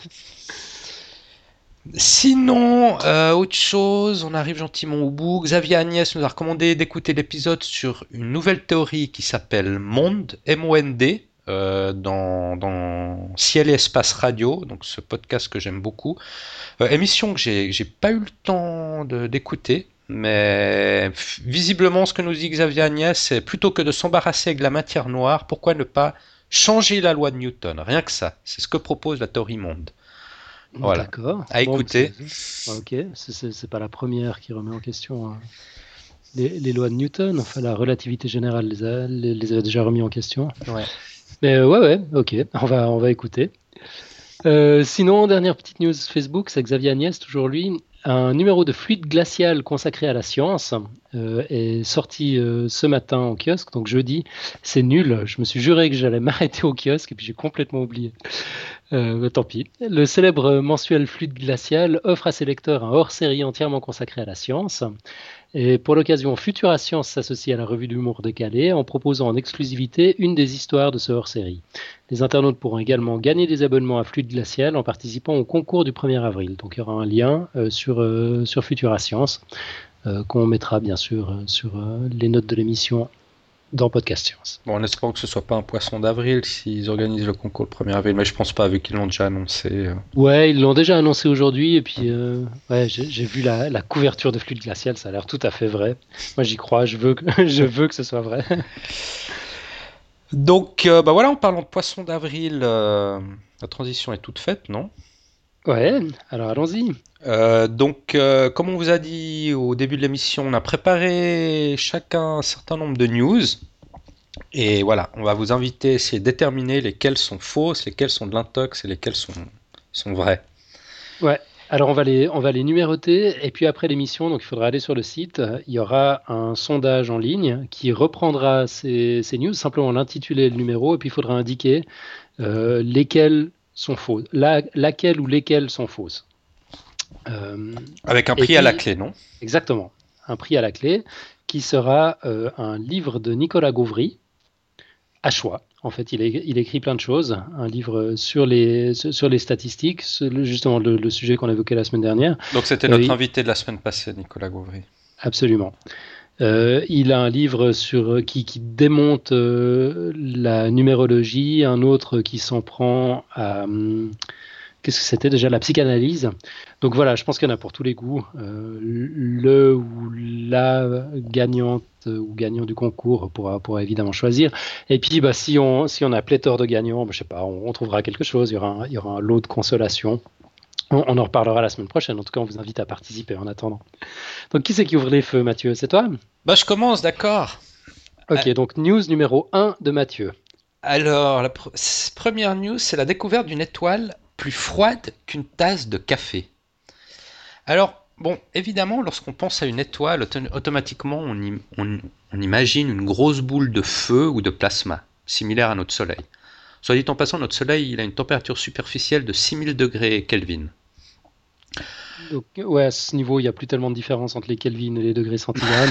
Sinon, autre chose, on arrive gentiment au bout. Xavier Agnès nous a recommandé d'écouter l'épisode sur une nouvelle théorie qui s'appelle Monde, M-O-N-D, dans Ciel et Espace Radio, donc ce podcast que j'aime beaucoup. Émission que j'ai pas eu le temps d'écouter, mais visiblement ce que nous dit Xavier Agnès, c'est plutôt que de s'embarrasser avec la matière noire, pourquoi ne pas changer la loi de Newton? Rien que ça, c'est ce que propose la théorie Monde. Voilà, D'accord. à Bon, écouter. ok. C'est pas la première qui remet en question hein, les lois de Newton. Enfin, la relativité générale les a déjà remis en question. Ouais. Mais ouais, ouais, ok. On va écouter. Sinon, dernière petite news Facebook, c'est Xavier Agnès, toujours lui. Un numéro de fluide glacial consacré à la science est sorti ce matin en kiosque, donc jeudi. C'est nul. Je me suis juré que j'allais m'arrêter au kiosque et puis j'ai complètement oublié. Tant pis. Le célèbre mensuel Fluide glacial offre à ses lecteurs un hors-série entièrement consacré à la science. Et pour l'occasion, Futura Science s'associe à la revue d'humour décalé en proposant en exclusivité une des histoires de ce hors-série. Les internautes pourront également gagner des abonnements à Fluide glacial en participant au concours du 1er avril. Donc il y aura un lien sur Futura Science qu'on mettra bien sûr sur les notes de l'émission dans Podcast Science. Bon, en espérant que ce soit pas un poisson d'avril s'ils organisent le concours le 1er avril, mais je pense pas, vu qu'ils l'ont déjà annoncé. Ouais, ils l'ont déjà annoncé aujourd'hui et puis ouais, j'ai vu la couverture de Fluide glacial, ça a l'air tout à fait vrai. Moi j'y crois, je veux que, je veux que ce soit vrai. Donc, bah voilà, en parlant de poisson d'avril, la transition est toute faite, non? Ouais, alors allons-y. Comme on vous a dit au début de l'émission, on a préparé chacun un certain nombre de news. Et voilà, on va vous inviter à essayer de déterminer lesquelles sont fausses, lesquelles sont de l'intox et lesquelles sont vraies. Ouais, alors on va les numéroter et puis après l'émission, donc il faudra aller sur le site. Il y aura un sondage en ligne qui reprendra ces news, simplement l'intitulé et le numéro, et puis il faudra indiquer lesquelles sont fausses, laquelle ou lesquelles sont fausses. Avec un Et prix à la puis, clé, non? exactement, un prix à la clé qui sera un livre de Nicolas Gauvry, à choix. En fait, il écrit plein de choses. Un livre sur les statistiques, justement le sujet qu'on évoquait la semaine dernière. Donc c'était Euh, notre il- invité de la semaine passée, Nicolas Gauvry. Absolument. Il a un livre qui démonte la numérologie, un autre qui s'en prend à, qu'est-ce que c'était déjà? La psychanalyse. Donc voilà, je pense qu'il y en a pour tous les goûts. Le ou la gagnante ou gagnant du concours pourra évidemment choisir. Et puis, bah, si on a pléthore de gagnants, bah, je sais pas, on trouvera quelque chose. Il y aura un lot de consolation. On en reparlera la semaine prochaine. En tout cas, on vous invite à participer en attendant. Donc, qui c'est qui ouvre les feux, Mathieu? C'est toi? Bah je commence, d'accord. Ok, donc news numéro 1 de Mathieu. Alors, première news, c'est la découverte d'une étoile plus froide qu'une tasse de café. Alors, bon, évidemment, lorsqu'on pense à une étoile, automatiquement, on imagine une grosse boule de feu ou de plasma, similaire à notre Soleil. Soit dit en passant, notre Soleil, il a une température superficielle de 6000 degrés Kelvin. Donc, ouais, à ce niveau, il n'y a plus tellement de différence entre les Kelvin et les degrés centigrades.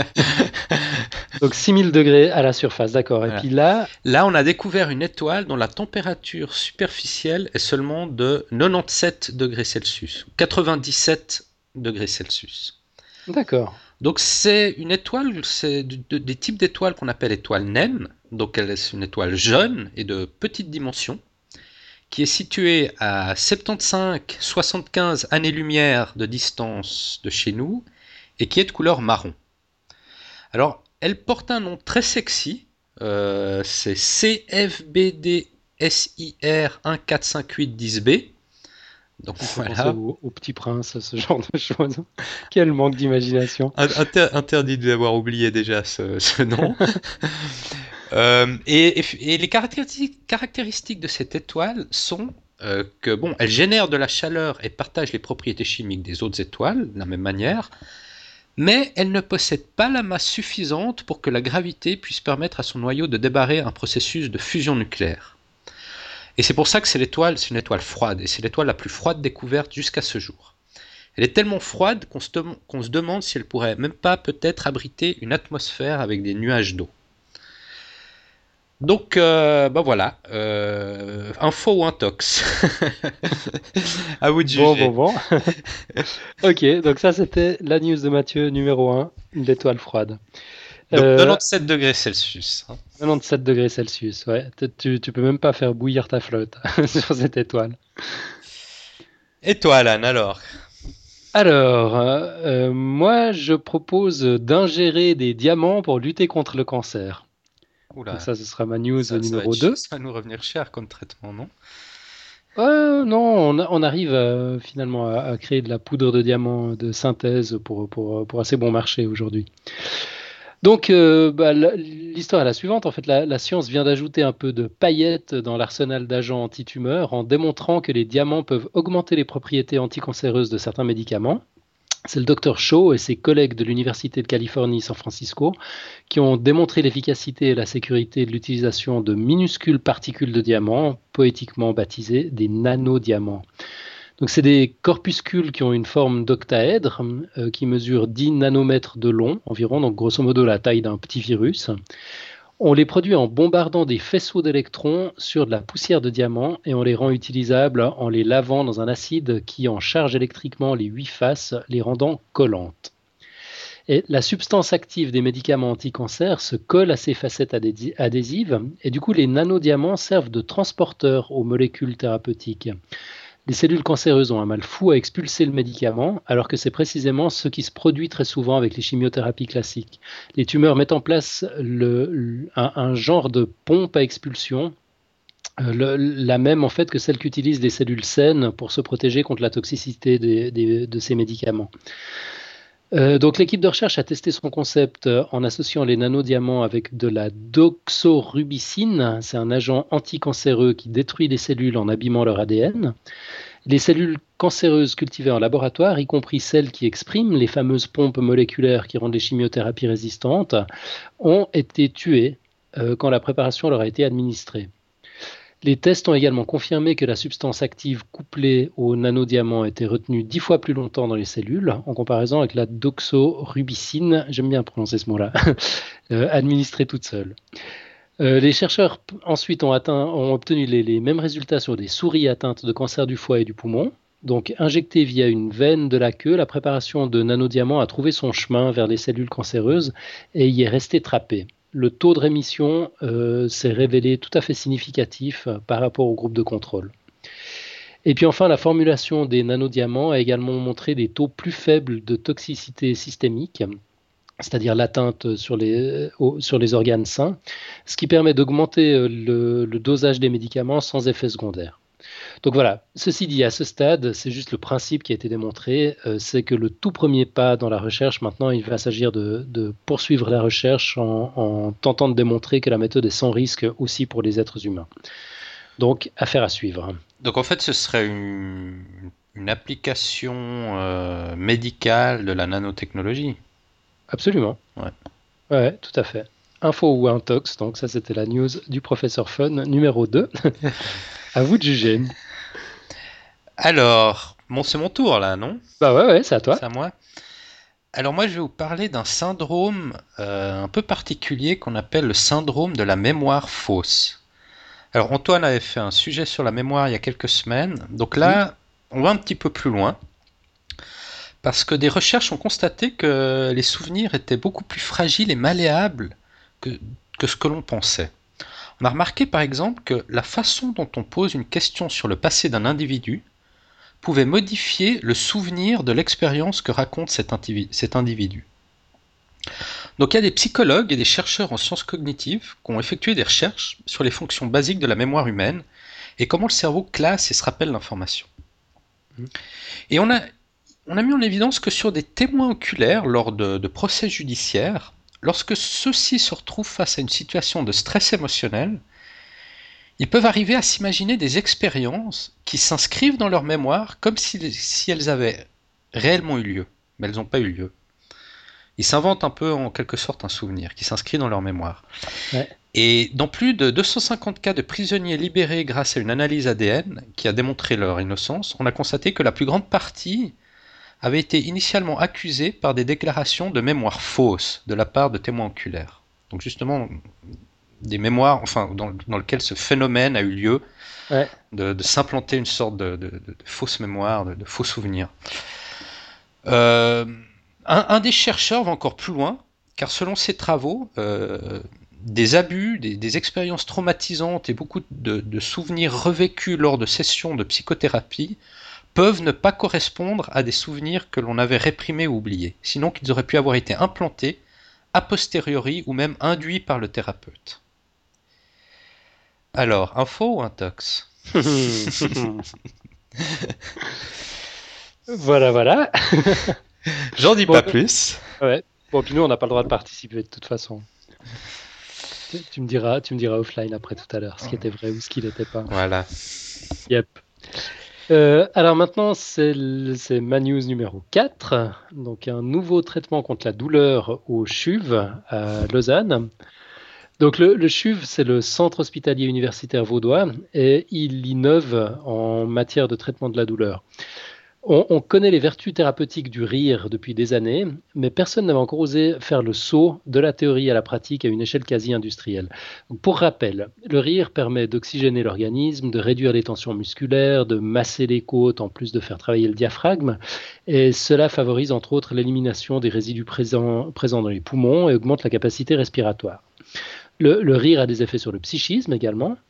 Donc, 6000 degrés à la surface, d'accord. Et Voilà. puis là, Là, on a découvert une étoile dont la température superficielle est seulement de 97 degrés Celsius, 97 degrés Celsius. d'accord. Donc c'est une étoile, c'est des types d'étoiles qu'on appelle étoiles naines. Donc elle est une étoile jeune et de petite dimension qui est située à 75-75 années-lumière de distance de chez nous et qui est de couleur marron. Alors elle porte un nom très sexy, c'est CFBDSIR 145810B. Donc Ça fait penser voilà, au Petit Prince, ce genre de choses. Quel manque d'imagination. interdit d'avoir oublié déjà ce nom. Et les caractéristiques de cette étoile sont que bon, elle génère de la chaleur et partage les propriétés chimiques des autres étoiles de la même manière, mais elle ne possède pas la masse suffisante pour que la gravité puisse permettre à son noyau de démarrer un processus de fusion nucléaire. Et c'est pour ça que c'est une étoile froide, et c'est l'étoile la plus froide découverte jusqu'à ce jour. Elle est tellement froide qu'on se demande si elle pourrait même pas peut-être abriter une atmosphère avec des nuages d'eau. Donc, bah voilà, info ou intox. À vous de Bon, bon, juger. bon. Ok, donc ça, c'était la news de Mathieu, numéro 1, l'étoile froide. Donc, Euh, 97 degrés Celsius. 97 degrés Celsius, ouais. Tu peux même pas faire bouillir ta flotte sur cette étoile. Et toi, Alan, alors? Alors, moi, je propose d'ingérer des diamants pour lutter contre le cancer. Donc Oula, ça, ce sera ma news ça va être numéro 2. ça va nous revenir cher comme traitement, non? Non, on arrive finalement à créer de la poudre de diamant de synthèse pour assez bon marché aujourd'hui. Donc, bah, l'histoire est la suivante. En fait, la science vient d'ajouter un peu de paillettes dans l'arsenal d'agents antitumeurs en démontrant que les diamants peuvent augmenter les propriétés anticancéreuses de certains médicaments. C'est le docteur Shaw et ses collègues de l'Université de Californie, San Francisco, qui ont démontré l'efficacité et la sécurité de l'utilisation de minuscules particules de diamant, poétiquement baptisées des nanodiamants. Donc, c'est des corpuscules qui ont une forme d'octaèdre, qui mesurent 10 nanomètres de long environ, donc grosso modo la taille d'un petit virus. On les produit en bombardant des faisceaux d'électrons sur de la poussière de diamant et on les rend utilisables en les lavant dans un acide qui en charge électriquement les 8 faces, les rendant collantes. Et la substance active des médicaments anti-cancer se colle à ces facettes adhésives et du coup les nanodiamants servent de transporteurs aux molécules thérapeutiques. Les cellules cancéreuses ont un mal fou à expulser le médicament, alors que c'est précisément ce qui se produit très souvent avec les chimiothérapies classiques. Les tumeurs mettent en place un genre de pompe à expulsion, la même en fait que celle qu'utilisent les cellules saines pour se protéger contre la toxicité de ces médicaments. Donc l'équipe de recherche a testé son concept en associant les nanodiamants avec de la doxorubicine. C'est un agent anticancéreux qui détruit les cellules en abîmant leur ADN. Les cellules cancéreuses cultivées en laboratoire, y compris celles qui expriment les fameuses pompes moléculaires qui rendent les chimiothérapies résistantes, ont été tuées quand la préparation leur a été administrée. Les tests ont également confirmé que la substance active couplée au nanodiamant était retenue 10 fois plus longtemps dans les cellules, en comparaison avec la doxorubicine, j'aime bien prononcer ce mot-là, administrée toute seule. Les chercheurs ensuite ont obtenu les mêmes résultats sur des souris atteintes de cancer du foie et du poumon. Donc, injectée via une veine de la queue, la préparation de nanodiamants a trouvé son chemin vers les cellules cancéreuses et y est restée trappée. Le taux de rémission s'est révélé tout à fait significatif par rapport au groupe de contrôle. Et puis enfin, la formulation des nanodiamants a également montré des taux plus faibles de toxicité systémique, c'est-à-dire l'atteinte sur les organes sains, ce qui permet d'augmenter le dosage des médicaments sans effet secondaire. Donc voilà, ceci dit, à ce stade, c'est juste le principe qui a été démontré, c'est que le tout premier pas dans la recherche, maintenant, il va s'agir de poursuivre la recherche en tentant de démontrer que la méthode est sans risque aussi pour les êtres humains. Donc, affaire à suivre. Donc en fait, ce serait une application médicale de la nanotechnologie. Absolument. Ouais, tout à fait. Info ou intox, donc ça c'était la news du professeur Fun numéro 2. À vous de juger. Alors, c'est mon tour là, non? Bah ouais, c'est à toi. C'est à moi. Alors moi, je vais vous parler d'un syndrome un peu particulier qu'on appelle le syndrome de la mémoire fausse. Alors Antoine avait fait un sujet sur la mémoire il y a quelques semaines. Donc là, on va un petit peu plus loin. Parce que des recherches ont constaté que les souvenirs étaient beaucoup plus fragiles et malléables que ce que l'on pensait. On a remarqué par exemple que la façon dont on pose une question sur le passé d'un individu pouvait modifier le souvenir de l'expérience que raconte cet individu. Donc il y a des psychologues et des chercheurs en sciences cognitives qui ont effectué des recherches sur les fonctions basiques de la mémoire humaine et comment le cerveau classe et se rappelle l'information. Et on a mis en évidence que sur des témoins oculaires lors de procès judiciaires, lorsque ceux-ci se retrouvent face à une situation de stress émotionnel, ils peuvent arriver à s'imaginer des expériences qui s'inscrivent dans leur mémoire comme si elles avaient réellement eu lieu, mais elles n'ont pas eu lieu. Ils s'inventent un peu en quelque sorte un souvenir qui s'inscrit dans leur mémoire. Ouais. Et dans plus de 250 cas de prisonniers libérés grâce à une analyse ADN qui a démontré leur innocence, on a constaté que la plus grande partie avait été initialement accusée par des déclarations de mémoire fausses de la part de témoins oculaires. Donc justement, des mémoires, enfin, dans lesquelles ce phénomène a eu lieu, de s'implanter une sorte de fausse mémoire, de faux souvenirs. Un des chercheurs va encore plus loin, car selon ses travaux, des abus, des expériences traumatisantes et beaucoup de souvenirs revécus lors de sessions de psychothérapie peuvent ne pas correspondre à des souvenirs que l'on avait réprimés ou oubliés, sinon qu'ils auraient pu avoir été implantés a posteriori ou même induits par le thérapeute. Alors, info ou intox? Voilà. J'en dis pas plus. Ouais. Bon, puis nous, on n'a pas le droit de participer de toute façon. Tu me diras offline après tout à l'heure ce qui était vrai ou ce qui n'était pas. Voilà. Yep. Alors maintenant, c'est ma news numéro 4. Donc un nouveau traitement contre la douleur au CHUV à Lausanne. Donc le CHUV, c'est le Centre hospitalier universitaire vaudois et il innove en matière de traitement de la douleur. On connaît les vertus thérapeutiques du rire depuis des années, mais personne n'avait encore osé faire le saut de la théorie à la pratique à une échelle quasi industrielle. Donc, pour rappel, le rire permet d'oxygéner l'organisme, de réduire les tensions musculaires, de masser les côtes en plus de faire travailler le diaphragme, et cela favorise entre autres l'élimination des résidus présents dans les poumons et augmente la capacité respiratoire. Le rire a des effets sur le psychisme également.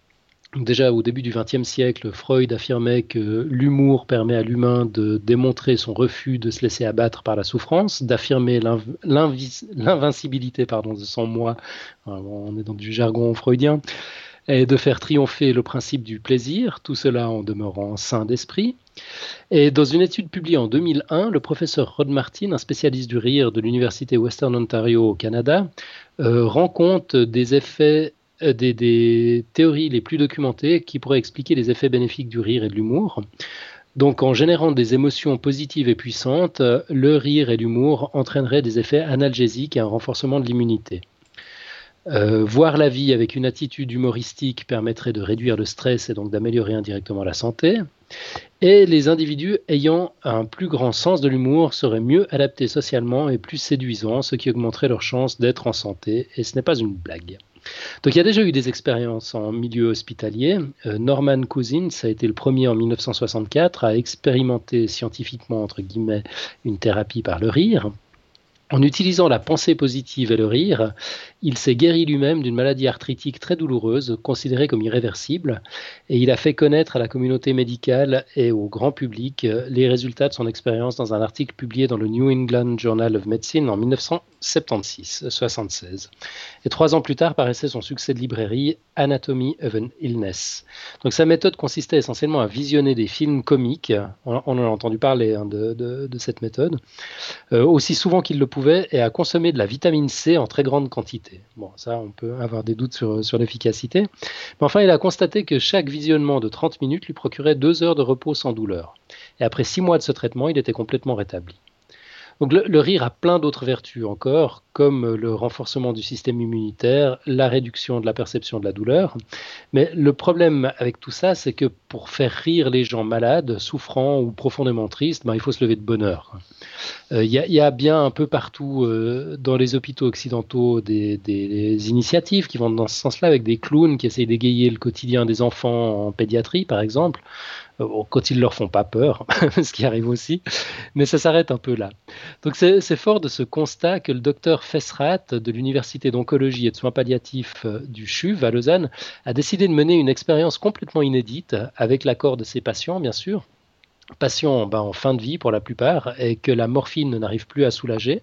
Déjà au début du XXe siècle, Freud affirmait que l'humour permet à l'humain de démontrer son refus de se laisser abattre par la souffrance, d'affirmer l'invincibilité de son moi, on est dans du jargon freudien, et de faire triompher le principe du plaisir, tout cela en demeurant sain d'esprit. Et dans une étude publiée en 2001, le professeur Rod Martin, un spécialiste du rire de l'Université Western Ontario au Canada, rend compte des effets des théories les plus documentées qui pourraient expliquer les effets bénéfiques du rire et de l'humour. Donc, en générant des émotions positives et puissantes, le rire et l'humour entraîneraient des effets analgésiques et un renforcement de l'immunité. Voir la vie avec une attitude humoristique permettrait de réduire le stress et donc d'améliorer indirectement la santé. Et les individus ayant un plus grand sens de l'humour seraient mieux adaptés socialement et plus séduisants, ce qui augmenterait leurs chances d'être en santé. Et ce n'est pas une blague. Donc il y a déjà eu des expériences en milieu hospitalier. Norman Cousins a été le premier en 1964 à expérimenter scientifiquement, entre guillemets, une thérapie par le rire. En utilisant la pensée positive et le rire, il s'est guéri lui-même d'une maladie arthritique très douloureuse, considérée comme irréversible, et il a fait connaître à la communauté médicale et au grand public les résultats de son expérience dans un article publié dans le New England Journal of Medicine en 1976. Et 3 ans plus tard paraissait son succès de librairie Anatomy of an Illness. Donc sa méthode consistait essentiellement à visionner des films comiques, on en a entendu parler de cette méthode, aussi souvent qu'il le pouvait et à consommer de la vitamine C en très grande quantité. Bon, ça, on peut avoir des doutes sur l'efficacité. Mais enfin, il a constaté que chaque visionnement de 30 minutes lui procurait 2 heures de repos sans douleur. Et après 6 mois de ce traitement, il était complètement rétabli. Donc le rire a plein d'autres vertus encore, comme le renforcement du système immunitaire, la réduction de la perception de la douleur. Mais le problème avec tout ça, c'est que pour faire rire les gens malades, souffrants ou profondément tristes, il faut se lever de bonne heure. Y a bien un peu partout dans les hôpitaux occidentaux des initiatives qui vont dans ce sens-là, avec des clowns qui essayent d'égayer le quotidien des enfants en pédiatrie, par exemple, quand ils leur font pas peur, ce qui arrive aussi, mais ça s'arrête un peu là. Donc c'est fort de ce constat que le docteur Fessrat de l'Université d'oncologie et de soins palliatifs du CHUV à Lausanne a décidé de mener une expérience complètement inédite avec l'accord de ses patients, bien sûr, patients en fin de vie pour la plupart, et que la morphine n'arrive plus à soulager.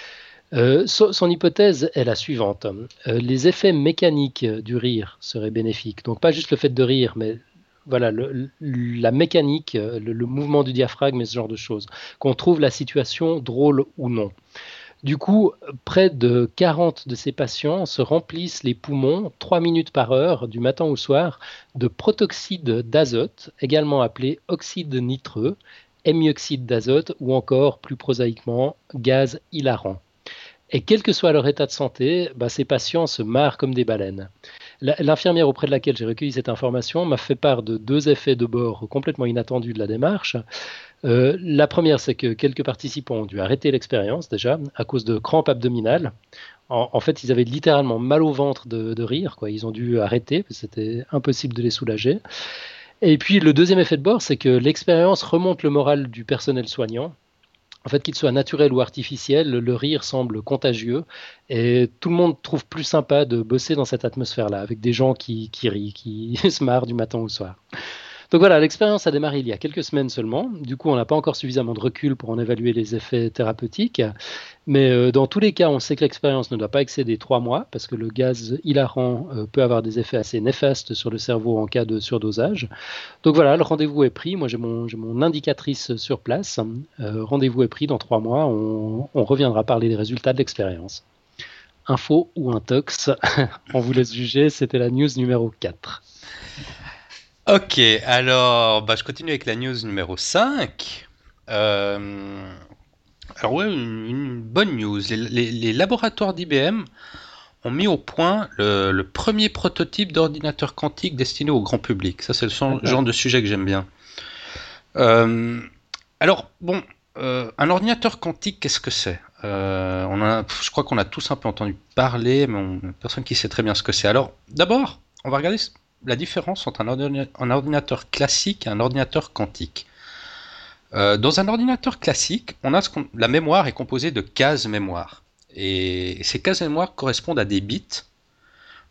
Son hypothèse est la suivante. Les effets mécaniques du rire seraient bénéfiques. Donc pas juste le fait de rire, mais voilà, la mécanique, le mouvement du diaphragme et ce genre de choses. Qu'on trouve la situation drôle ou non. Du coup, près de 40 de ces patients se remplissent les poumons 3 minutes par heure, du matin au soir, de protoxyde d'azote, également appelé oxyde nitreux, hémioxyde d'azote ou encore, plus prosaïquement, gaz hilarant. Et quel que soit leur état de santé, ces patients se marrent comme des baleines. L'infirmière auprès de laquelle j'ai recueilli cette information m'a fait part de 2 effets de bord complètement inattendus de la démarche. La première, c'est que quelques participants ont dû arrêter l'expérience déjà à cause de crampes abdominales. En fait, ils avaient littéralement mal au ventre de rire, quoi. Ils ont dû arrêter parce que c'était impossible de les soulager. Et puis le deuxième effet de bord, c'est que l'expérience remonte le moral du personnel soignant. En fait, qu'il soit naturel ou artificiel, le rire semble contagieux et tout le monde trouve plus sympa de bosser dans cette atmosphère-là, avec des gens qui rient, qui se marrent du matin au soir. Donc voilà, l'expérience a démarré il y a quelques semaines seulement. Du coup, on n'a pas encore suffisamment de recul pour en évaluer les effets thérapeutiques. Mais dans tous les cas, on sait que l'expérience ne doit pas excéder 3 mois parce que le gaz hilarant peut avoir des effets assez néfastes sur le cerveau en cas de surdosage. Donc voilà, le rendez-vous est pris. Moi, j'ai mon indicatrice sur place. Rendez-vous est pris dans 3 mois. On reviendra parler des résultats de l'expérience. Info ou intox, on vous laisse juger. C'était la news numéro 4. Ok, alors je continue avec la news numéro 5. Alors ouais, une bonne news. Les laboratoires d'IBM ont mis au point le premier prototype d'ordinateur quantique destiné au grand public. Ça, c'est le genre de sujet que j'aime bien. Alors, bon, un ordinateur quantique, qu'est-ce que c'est? Je crois qu'on a tous un peu entendu parler, mais personne qui sait très bien ce que c'est. Alors, d'abord, on va regarder la différence entre un ordinateur classique et un ordinateur quantique. Dans un ordinateur classique, la mémoire est composée de cases mémoire. Et ces cases mémoire correspondent à des bits.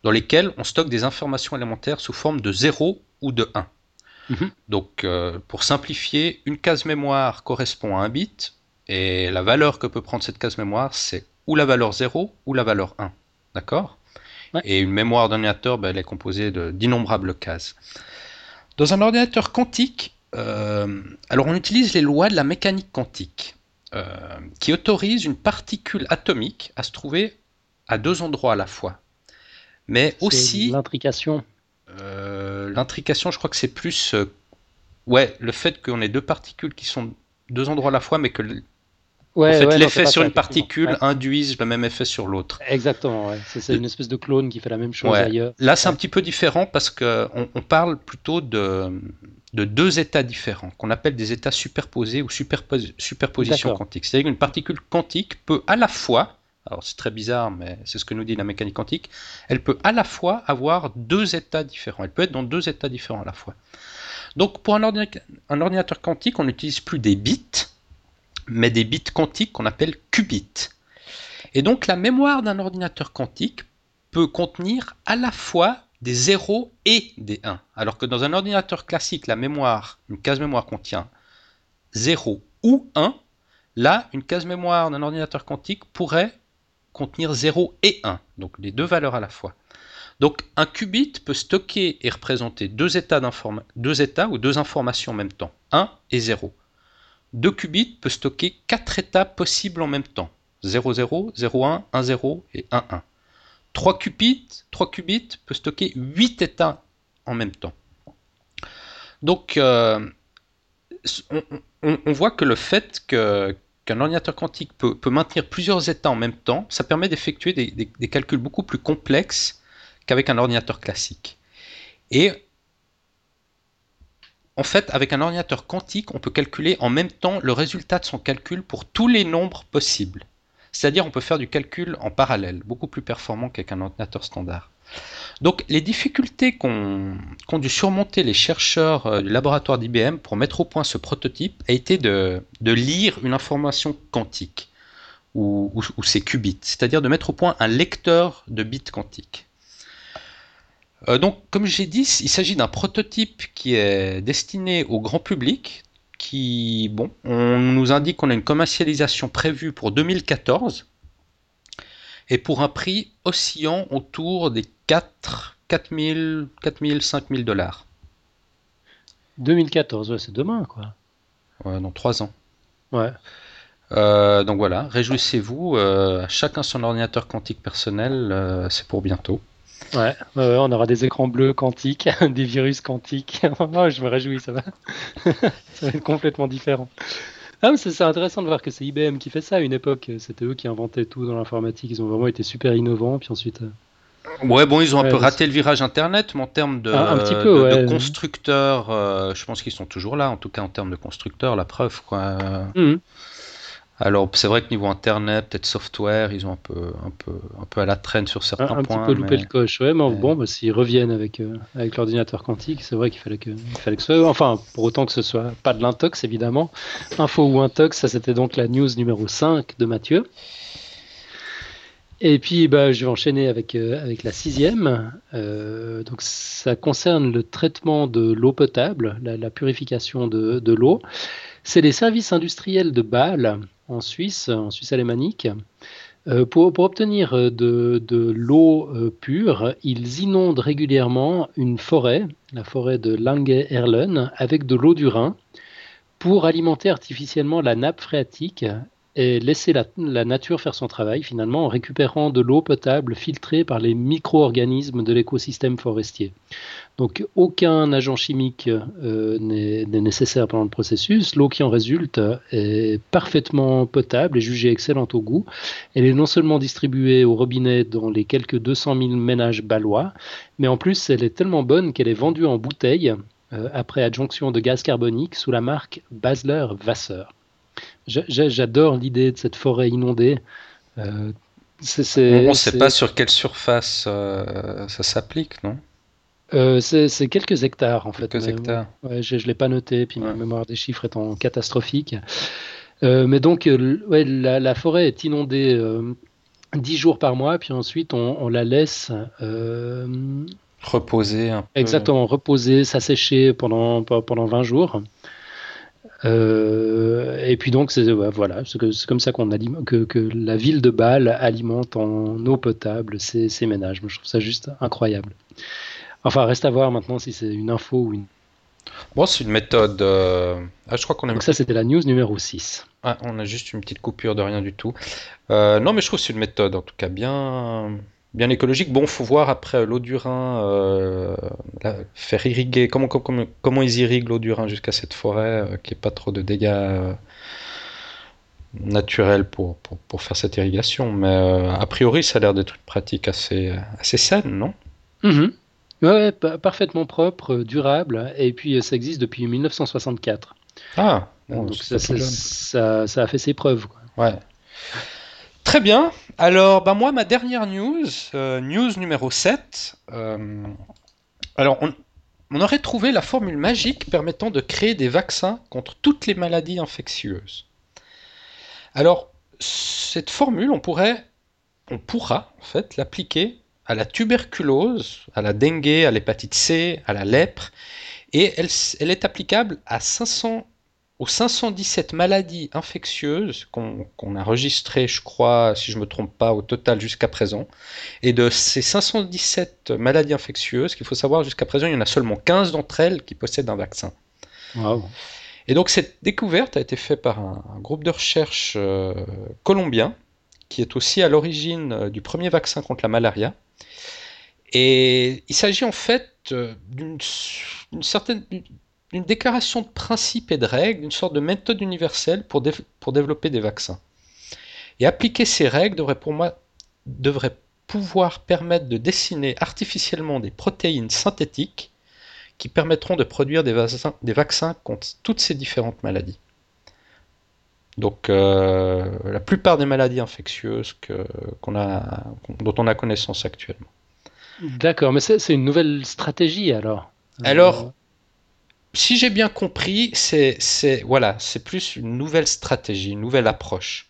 dans lesquels on stocke des informations élémentaires sous forme de 0 ou de 1. Donc, pour simplifier, une case mémoire correspond à un bit, et la valeur que peut prendre cette case mémoire, c'est ou la valeur 0 ou la valeur 1. D'accord ? Ouais. Et une mémoire d'ordinateur, elle est composée d'innombrables cases. Dans un ordinateur quantique, alors on utilise les lois de la mécanique quantique, qui autorisent une particule atomique à se trouver à deux endroits à la fois. Mais C'est aussi... l'intrication. L'intrication, je crois que c'est plus... le fait qu'on ait deux particules qui sont deux endroits à la fois, mais que l'effet sur une particule induise le même effet sur l'autre. Exactement, ouais. C'est une espèce de clone qui fait la même chose ailleurs. Là, c'est un petit peu différent parce qu'on parle plutôt de deux états différents, qu'on appelle des états superposés ou superposition quantique. C'est-à-dire qu'une particule quantique peut à la fois, alors c'est très bizarre, mais c'est ce que nous dit la mécanique quantique, elle peut à la fois avoir deux états différents. Elle peut être dans deux états différents à la fois. Donc pour un ordinateur quantique, on n'utilise plus des bits, mais des bits quantiques qu'on appelle qubits. Et donc la mémoire d'un ordinateur quantique peut contenir à la fois des 0 et des 1. Alors que dans un ordinateur classique, une case mémoire contient 0 ou 1. Là, une case mémoire d'un ordinateur quantique pourrait contenir 0 et 1, donc les deux valeurs à la fois. Donc un qubit peut stocker et représenter deux états ou deux informations en même temps, 1 et 0. Deux qubits peut stocker 4 états possibles en même temps, 0, 0, 0, 1, 1, 0 et 1, 1. 3 qubits peut stocker 8 états en même temps. Donc on voit que le fait qu'un ordinateur quantique peut maintenir plusieurs états en même temps, ça permet d'effectuer des calculs beaucoup plus complexes qu'avec un ordinateur classique. Et en fait, avec un ordinateur quantique, on peut calculer en même temps le résultat de son calcul pour tous les nombres possibles. C'est-à-dire on peut faire du calcul en parallèle, beaucoup plus performant qu'avec un ordinateur standard. Donc les difficultés qu'ont dû surmonter les chercheurs du laboratoire d'IBM pour mettre au point ce prototype a été de lire une information quantique, ou ces qubits, c'est-à-dire de mettre au point un lecteur de bits quantiques. Donc comme j'ai dit, il s'agit d'un prototype qui est destiné au grand public, on nous indique qu'on a une commercialisation prévue pour 2014, et pour un prix oscillant autour des 4 000, 5 000 $. 2014, c'est demain, quoi. Dans 3 ans. Ouais. Donc voilà, réjouissez-vous, chacun son ordinateur quantique personnel, c'est pour bientôt. Ouais, on aura des écrans bleus quantiques, des virus quantiques. Oh, je me réjouis, ça va. Ça va être complètement différent. Ah, c'est intéressant de voir que c'est IBM qui fait ça. À une époque, c'était eux qui inventaient tout dans l'informatique. Ils ont vraiment été super innovants. Puis ensuite. Ils ont un peu raté le virage Internet, mais en termes de constructeurs, je pense qu'ils sont toujours là. En tout cas, en termes de constructeurs, la preuve, quoi. Alors, c'est vrai que niveau Internet, peut-être software, ils ont un peu à la traîne sur certains points. Un petit peu loupé le coche, ouais, mais bon, s'ils reviennent avec l'ordinateur quantique, c'est vrai qu'il fallait que ce soit. Enfin, pour autant que ce soit pas de l'intox, évidemment. Info ou intox, ça c'était donc la news numéro 5 de Mathieu. Et puis, je vais enchaîner avec la 6e. Donc, ça concerne le traitement de l'eau potable, la purification de l'eau. C'est les services industriels de Bâle, en Suisse alémanique. Pour obtenir de l'eau pure, ils inondent régulièrement une forêt, la forêt de Lange-Erlen, avec de l'eau du Rhin, pour alimenter artificiellement la nappe phréatique et laisser la nature faire son travail, finalement, en récupérant de l'eau potable filtrée par les micro-organismes de l'écosystème forestier. Donc aucun agent chimique n'est nécessaire pendant le processus. L'eau qui en résulte est parfaitement potable et jugée excellente au goût. Elle est non seulement distribuée au robinet dans les quelques 200 000 ménages bâlois, mais en plus elle est tellement bonne qu'elle est vendue en bouteille après adjonction de gaz carbonique sous la marque Basler Wasser. J'adore l'idée de cette forêt inondée. On ne sait pas sur quelle surface ça s'applique, non ? C'est quelques hectares en fait. Quelques hectares. Je ne l'ai pas noté, puis ma mémoire des chiffres étant catastrophique. Mais donc, la forêt est inondée 10 jours par mois, puis ensuite on la laisse Reposer un peu. exactement reposer, s'assécher pendant 20 jours. Et puis donc, voilà, c'est comme ça que la ville de Bâle alimente en eau potable ses ménages. Moi, je trouve ça juste incroyable. Enfin, reste à voir maintenant si c'est une info ou une... Bon, c'est une méthode. Je crois qu'on a une Donc ça, petite. c'était la news numéro 6. Ah, on a juste une petite coupure de rien du tout. Non, mais je trouve que c'est une méthode, en tout cas, bien écologique. Bon, faut voir après l'eau du Rhin, faire irriguer. Comment ils irriguent l'eau du Rhin jusqu'à cette forêt, qu'il n'y ait pas trop de dégâts naturels pour faire cette irrigation. Mais a priori, ça a l'air d'être une pratique assez saine, non? Mhm. Ouais, parfaitement propre, durable, et puis ça existe depuis 1964. Ah, bon, Donc c'est pas tout jeune. ça a fait ses preuves, quoi. Ouais. Très bien. Alors, bah moi, ma dernière news, news numéro 7. Alors, on aurait trouvé la formule magique permettant de créer des vaccins contre toutes les maladies infectieuses. Alors, cette formule, on pourra en fait l'appliquer à la tuberculose, à la dengue, à l'hépatite C, à la lèpre, et elle est applicable aux 517 maladies infectieuses qu'on a enregistrées, je crois, si je ne me trompe pas, au total jusqu'à présent. Et de ces 517 maladies infectieuses, qu'il faut savoir jusqu'à présent, il y en a seulement 15 d'entre elles qui possèdent un vaccin. Waouh. Et donc cette découverte a été faite par un groupe de recherche colombien, qui est aussi à l'origine du premier vaccin contre la malaria. Et il s'agit en fait d'une déclaration de principes et de règles, d'une sorte de méthode universelle pour développer des vaccins. Et appliquer ces règles devrait pouvoir permettre de dessiner artificiellement des protéines synthétiques qui permettront de produire des vaccins contre toutes ces différentes maladies. Donc la plupart des maladies infectieuses dont on a connaissance actuellement. D'accord, mais c'est une nouvelle stratégie alors. Euh, Alors, si j'ai bien compris, c'est plus une nouvelle stratégie, une nouvelle approche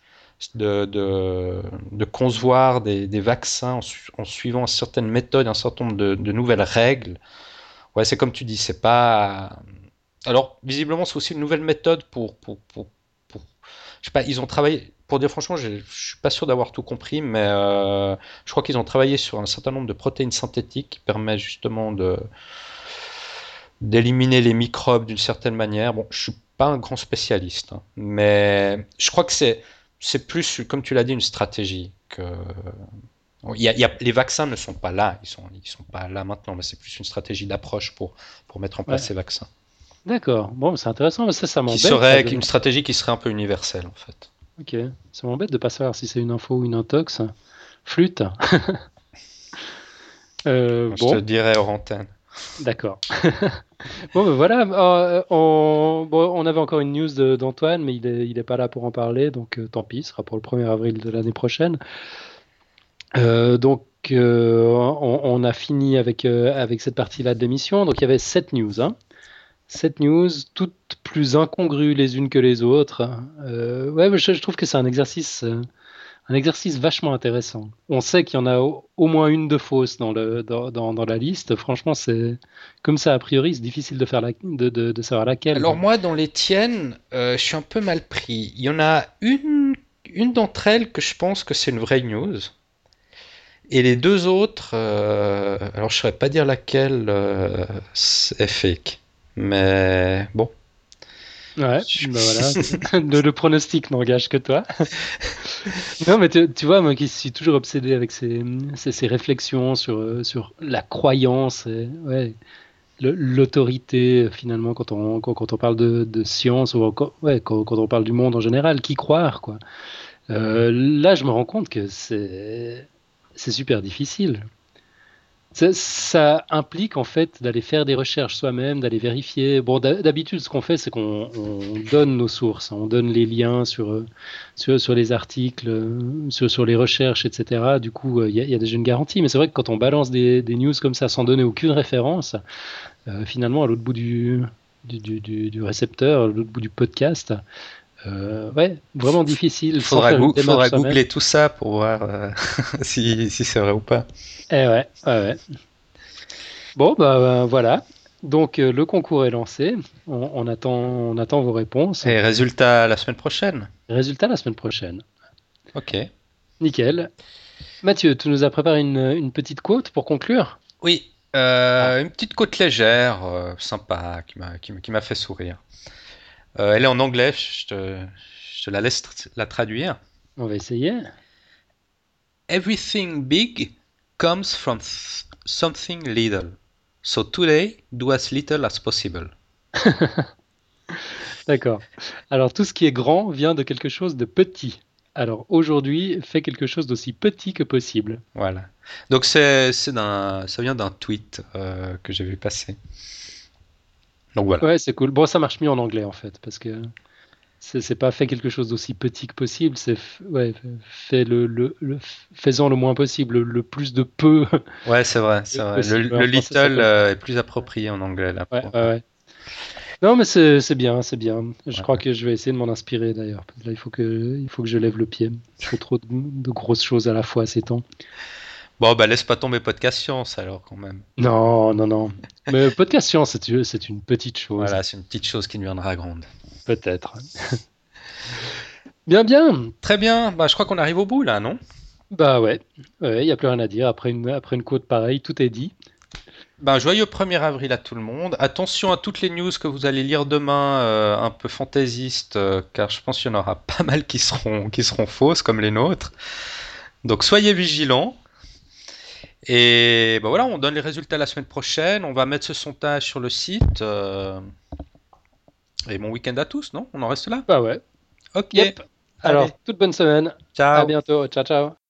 de concevoir des vaccins en suivant certaines méthodes, un certain nombre de nouvelles règles. Ouais, c'est comme tu dis, c'est pas. Alors, visiblement, c'est aussi une nouvelle méthode je sais pas, ils ont travaillé. Pour dire franchement, je suis pas sûr d'avoir tout compris, mais je crois qu'ils ont travaillé sur un certain nombre de protéines synthétiques qui permettent justement d'éliminer les microbes d'une certaine manière. Bon, je suis pas un grand spécialiste, hein, mais je crois que c'est plus, comme tu l'as dit, une stratégie que. Les vaccins ne sont pas là, ils sont pas là maintenant, mais c'est plus une stratégie d'approche pour mettre en place ouais. ces vaccins. D'accord, bon, c'est intéressant, mais ça Qui m'embête là. serait une stratégie qui serait un peu universelle en fait. Ok, ça m'embête de pas savoir si c'est une info ou une intox. Flûte. Je te Bon, dirais hors antenne. d'accord. Bon, ben voilà. On avait encore une news d'Antoine, mais il est pas là pour en parler, donc tant pis, ce sera pour le 1er avril de l'année prochaine. Donc, on a fini avec cette partie-là de l'émission. Donc, il y avait 7 news, hein. 7 news, toutes plus incongrues les unes que les autres. Ouais, mais je trouve que c'est un exercice vachement intéressant. On sait qu'il y en a au moins une de fausse dans la liste. Franchement, c'est comme ça, a priori, c'est difficile de, faire de savoir laquelle, Alors quoi. moi, dans les tiennes, je suis un peu mal pris. Il y en a une d'entre elles que je pense que c'est une vraie news. Et les deux autres, alors je saurais pas dire laquelle est fake. Mais bon. Ouais, bah voilà. Le pronostic n'engage que toi. Non, mais tu vois, moi qui suis toujours obsédé avec ces réflexions sur la croyance, et, ouais, l'autorité, finalement, quand on parle de science, ou ouais, quand on parle du monde en général, qui croire, quoi. Là, je me rends compte que c'est super difficile. Ça implique en fait d'aller faire des recherches soi-même, d'aller vérifier. Bon, d'habitude, ce qu'on fait, c'est qu'on donne nos sources, on donne les liens sur les articles, sur les recherches, etc. Du coup, il y a déjà une garantie. Mais c'est vrai que quand on balance des news comme ça sans donner aucune référence, finalement, à l'autre bout du récepteur, à l'autre bout du podcast, Ouais, vraiment difficile sans Faudra, faire une démarche faudra soi-même. googler tout ça pour voir si c'est vrai ou pas. Eh ouais, ouais, ouais. Bon, bah voilà. Donc le concours est lancé. On attend vos réponses. Et résultat la semaine prochaine. Résultat la semaine prochaine. Ok. Nickel. Mathieu, tu nous as préparé une petite quote pour conclure? Oui, Ah, une petite côte légère, sympa, qui m'a fait sourire. Elle est en anglais, je te la laisse la traduire. on va essayer. Everything big comes from something little. So today, do as little as possible. D'accord. Alors tout ce qui est grand vient de quelque chose de petit. Alors aujourd'hui, fais quelque chose d'aussi petit que possible. Voilà. Donc ça vient d'un tweet que j'ai vu passer. Donc voilà. Ouais, c'est cool. Bon, ça marche mieux en anglais en fait, parce que c'est pas fait quelque chose d'aussi petit que possible, ouais, fais faisant le moins possible, le plus de peu Ouais, c'est vrai, c'est vrai. possible. Ouais, Le en français, ça little colle pas. est plus approprié en anglais là Ouais, pour. ouais, ouais. Non, mais c'est bien, c'est bien. Je crois Voilà. que je vais essayer de m'en inspirer d'ailleurs. Là, il faut que je lève le pied. Je fais trop de grosses choses à la fois ces temps. Bon, bah laisse pas tomber podcast science alors quand même. Non, non, non. Mais podcast science, c'est une petite chose. Voilà, c'est une petite chose qui deviendra grande. Peut-être. Bien, bien. Très bien, bah je crois qu'on arrive au bout là, non? Bah ouais, ouais, il n'y a plus rien à dire. Après une quote pareille, tout est dit. Ben, joyeux 1er avril à tout le monde. Attention à toutes les news que vous allez lire demain, un peu fantaisistes, car je pense qu'il y en aura pas mal qui seront fausses, comme les nôtres. Donc soyez vigilants. Et ben voilà, on donne les résultats la semaine prochaine. On va mettre ce sondage sur le site. Et bon week-end à tous, non? On en reste là? Bah ouais. Ok, Yep. allez, Alors, toute bonne semaine. À ciao. bientôt. Ciao, ciao.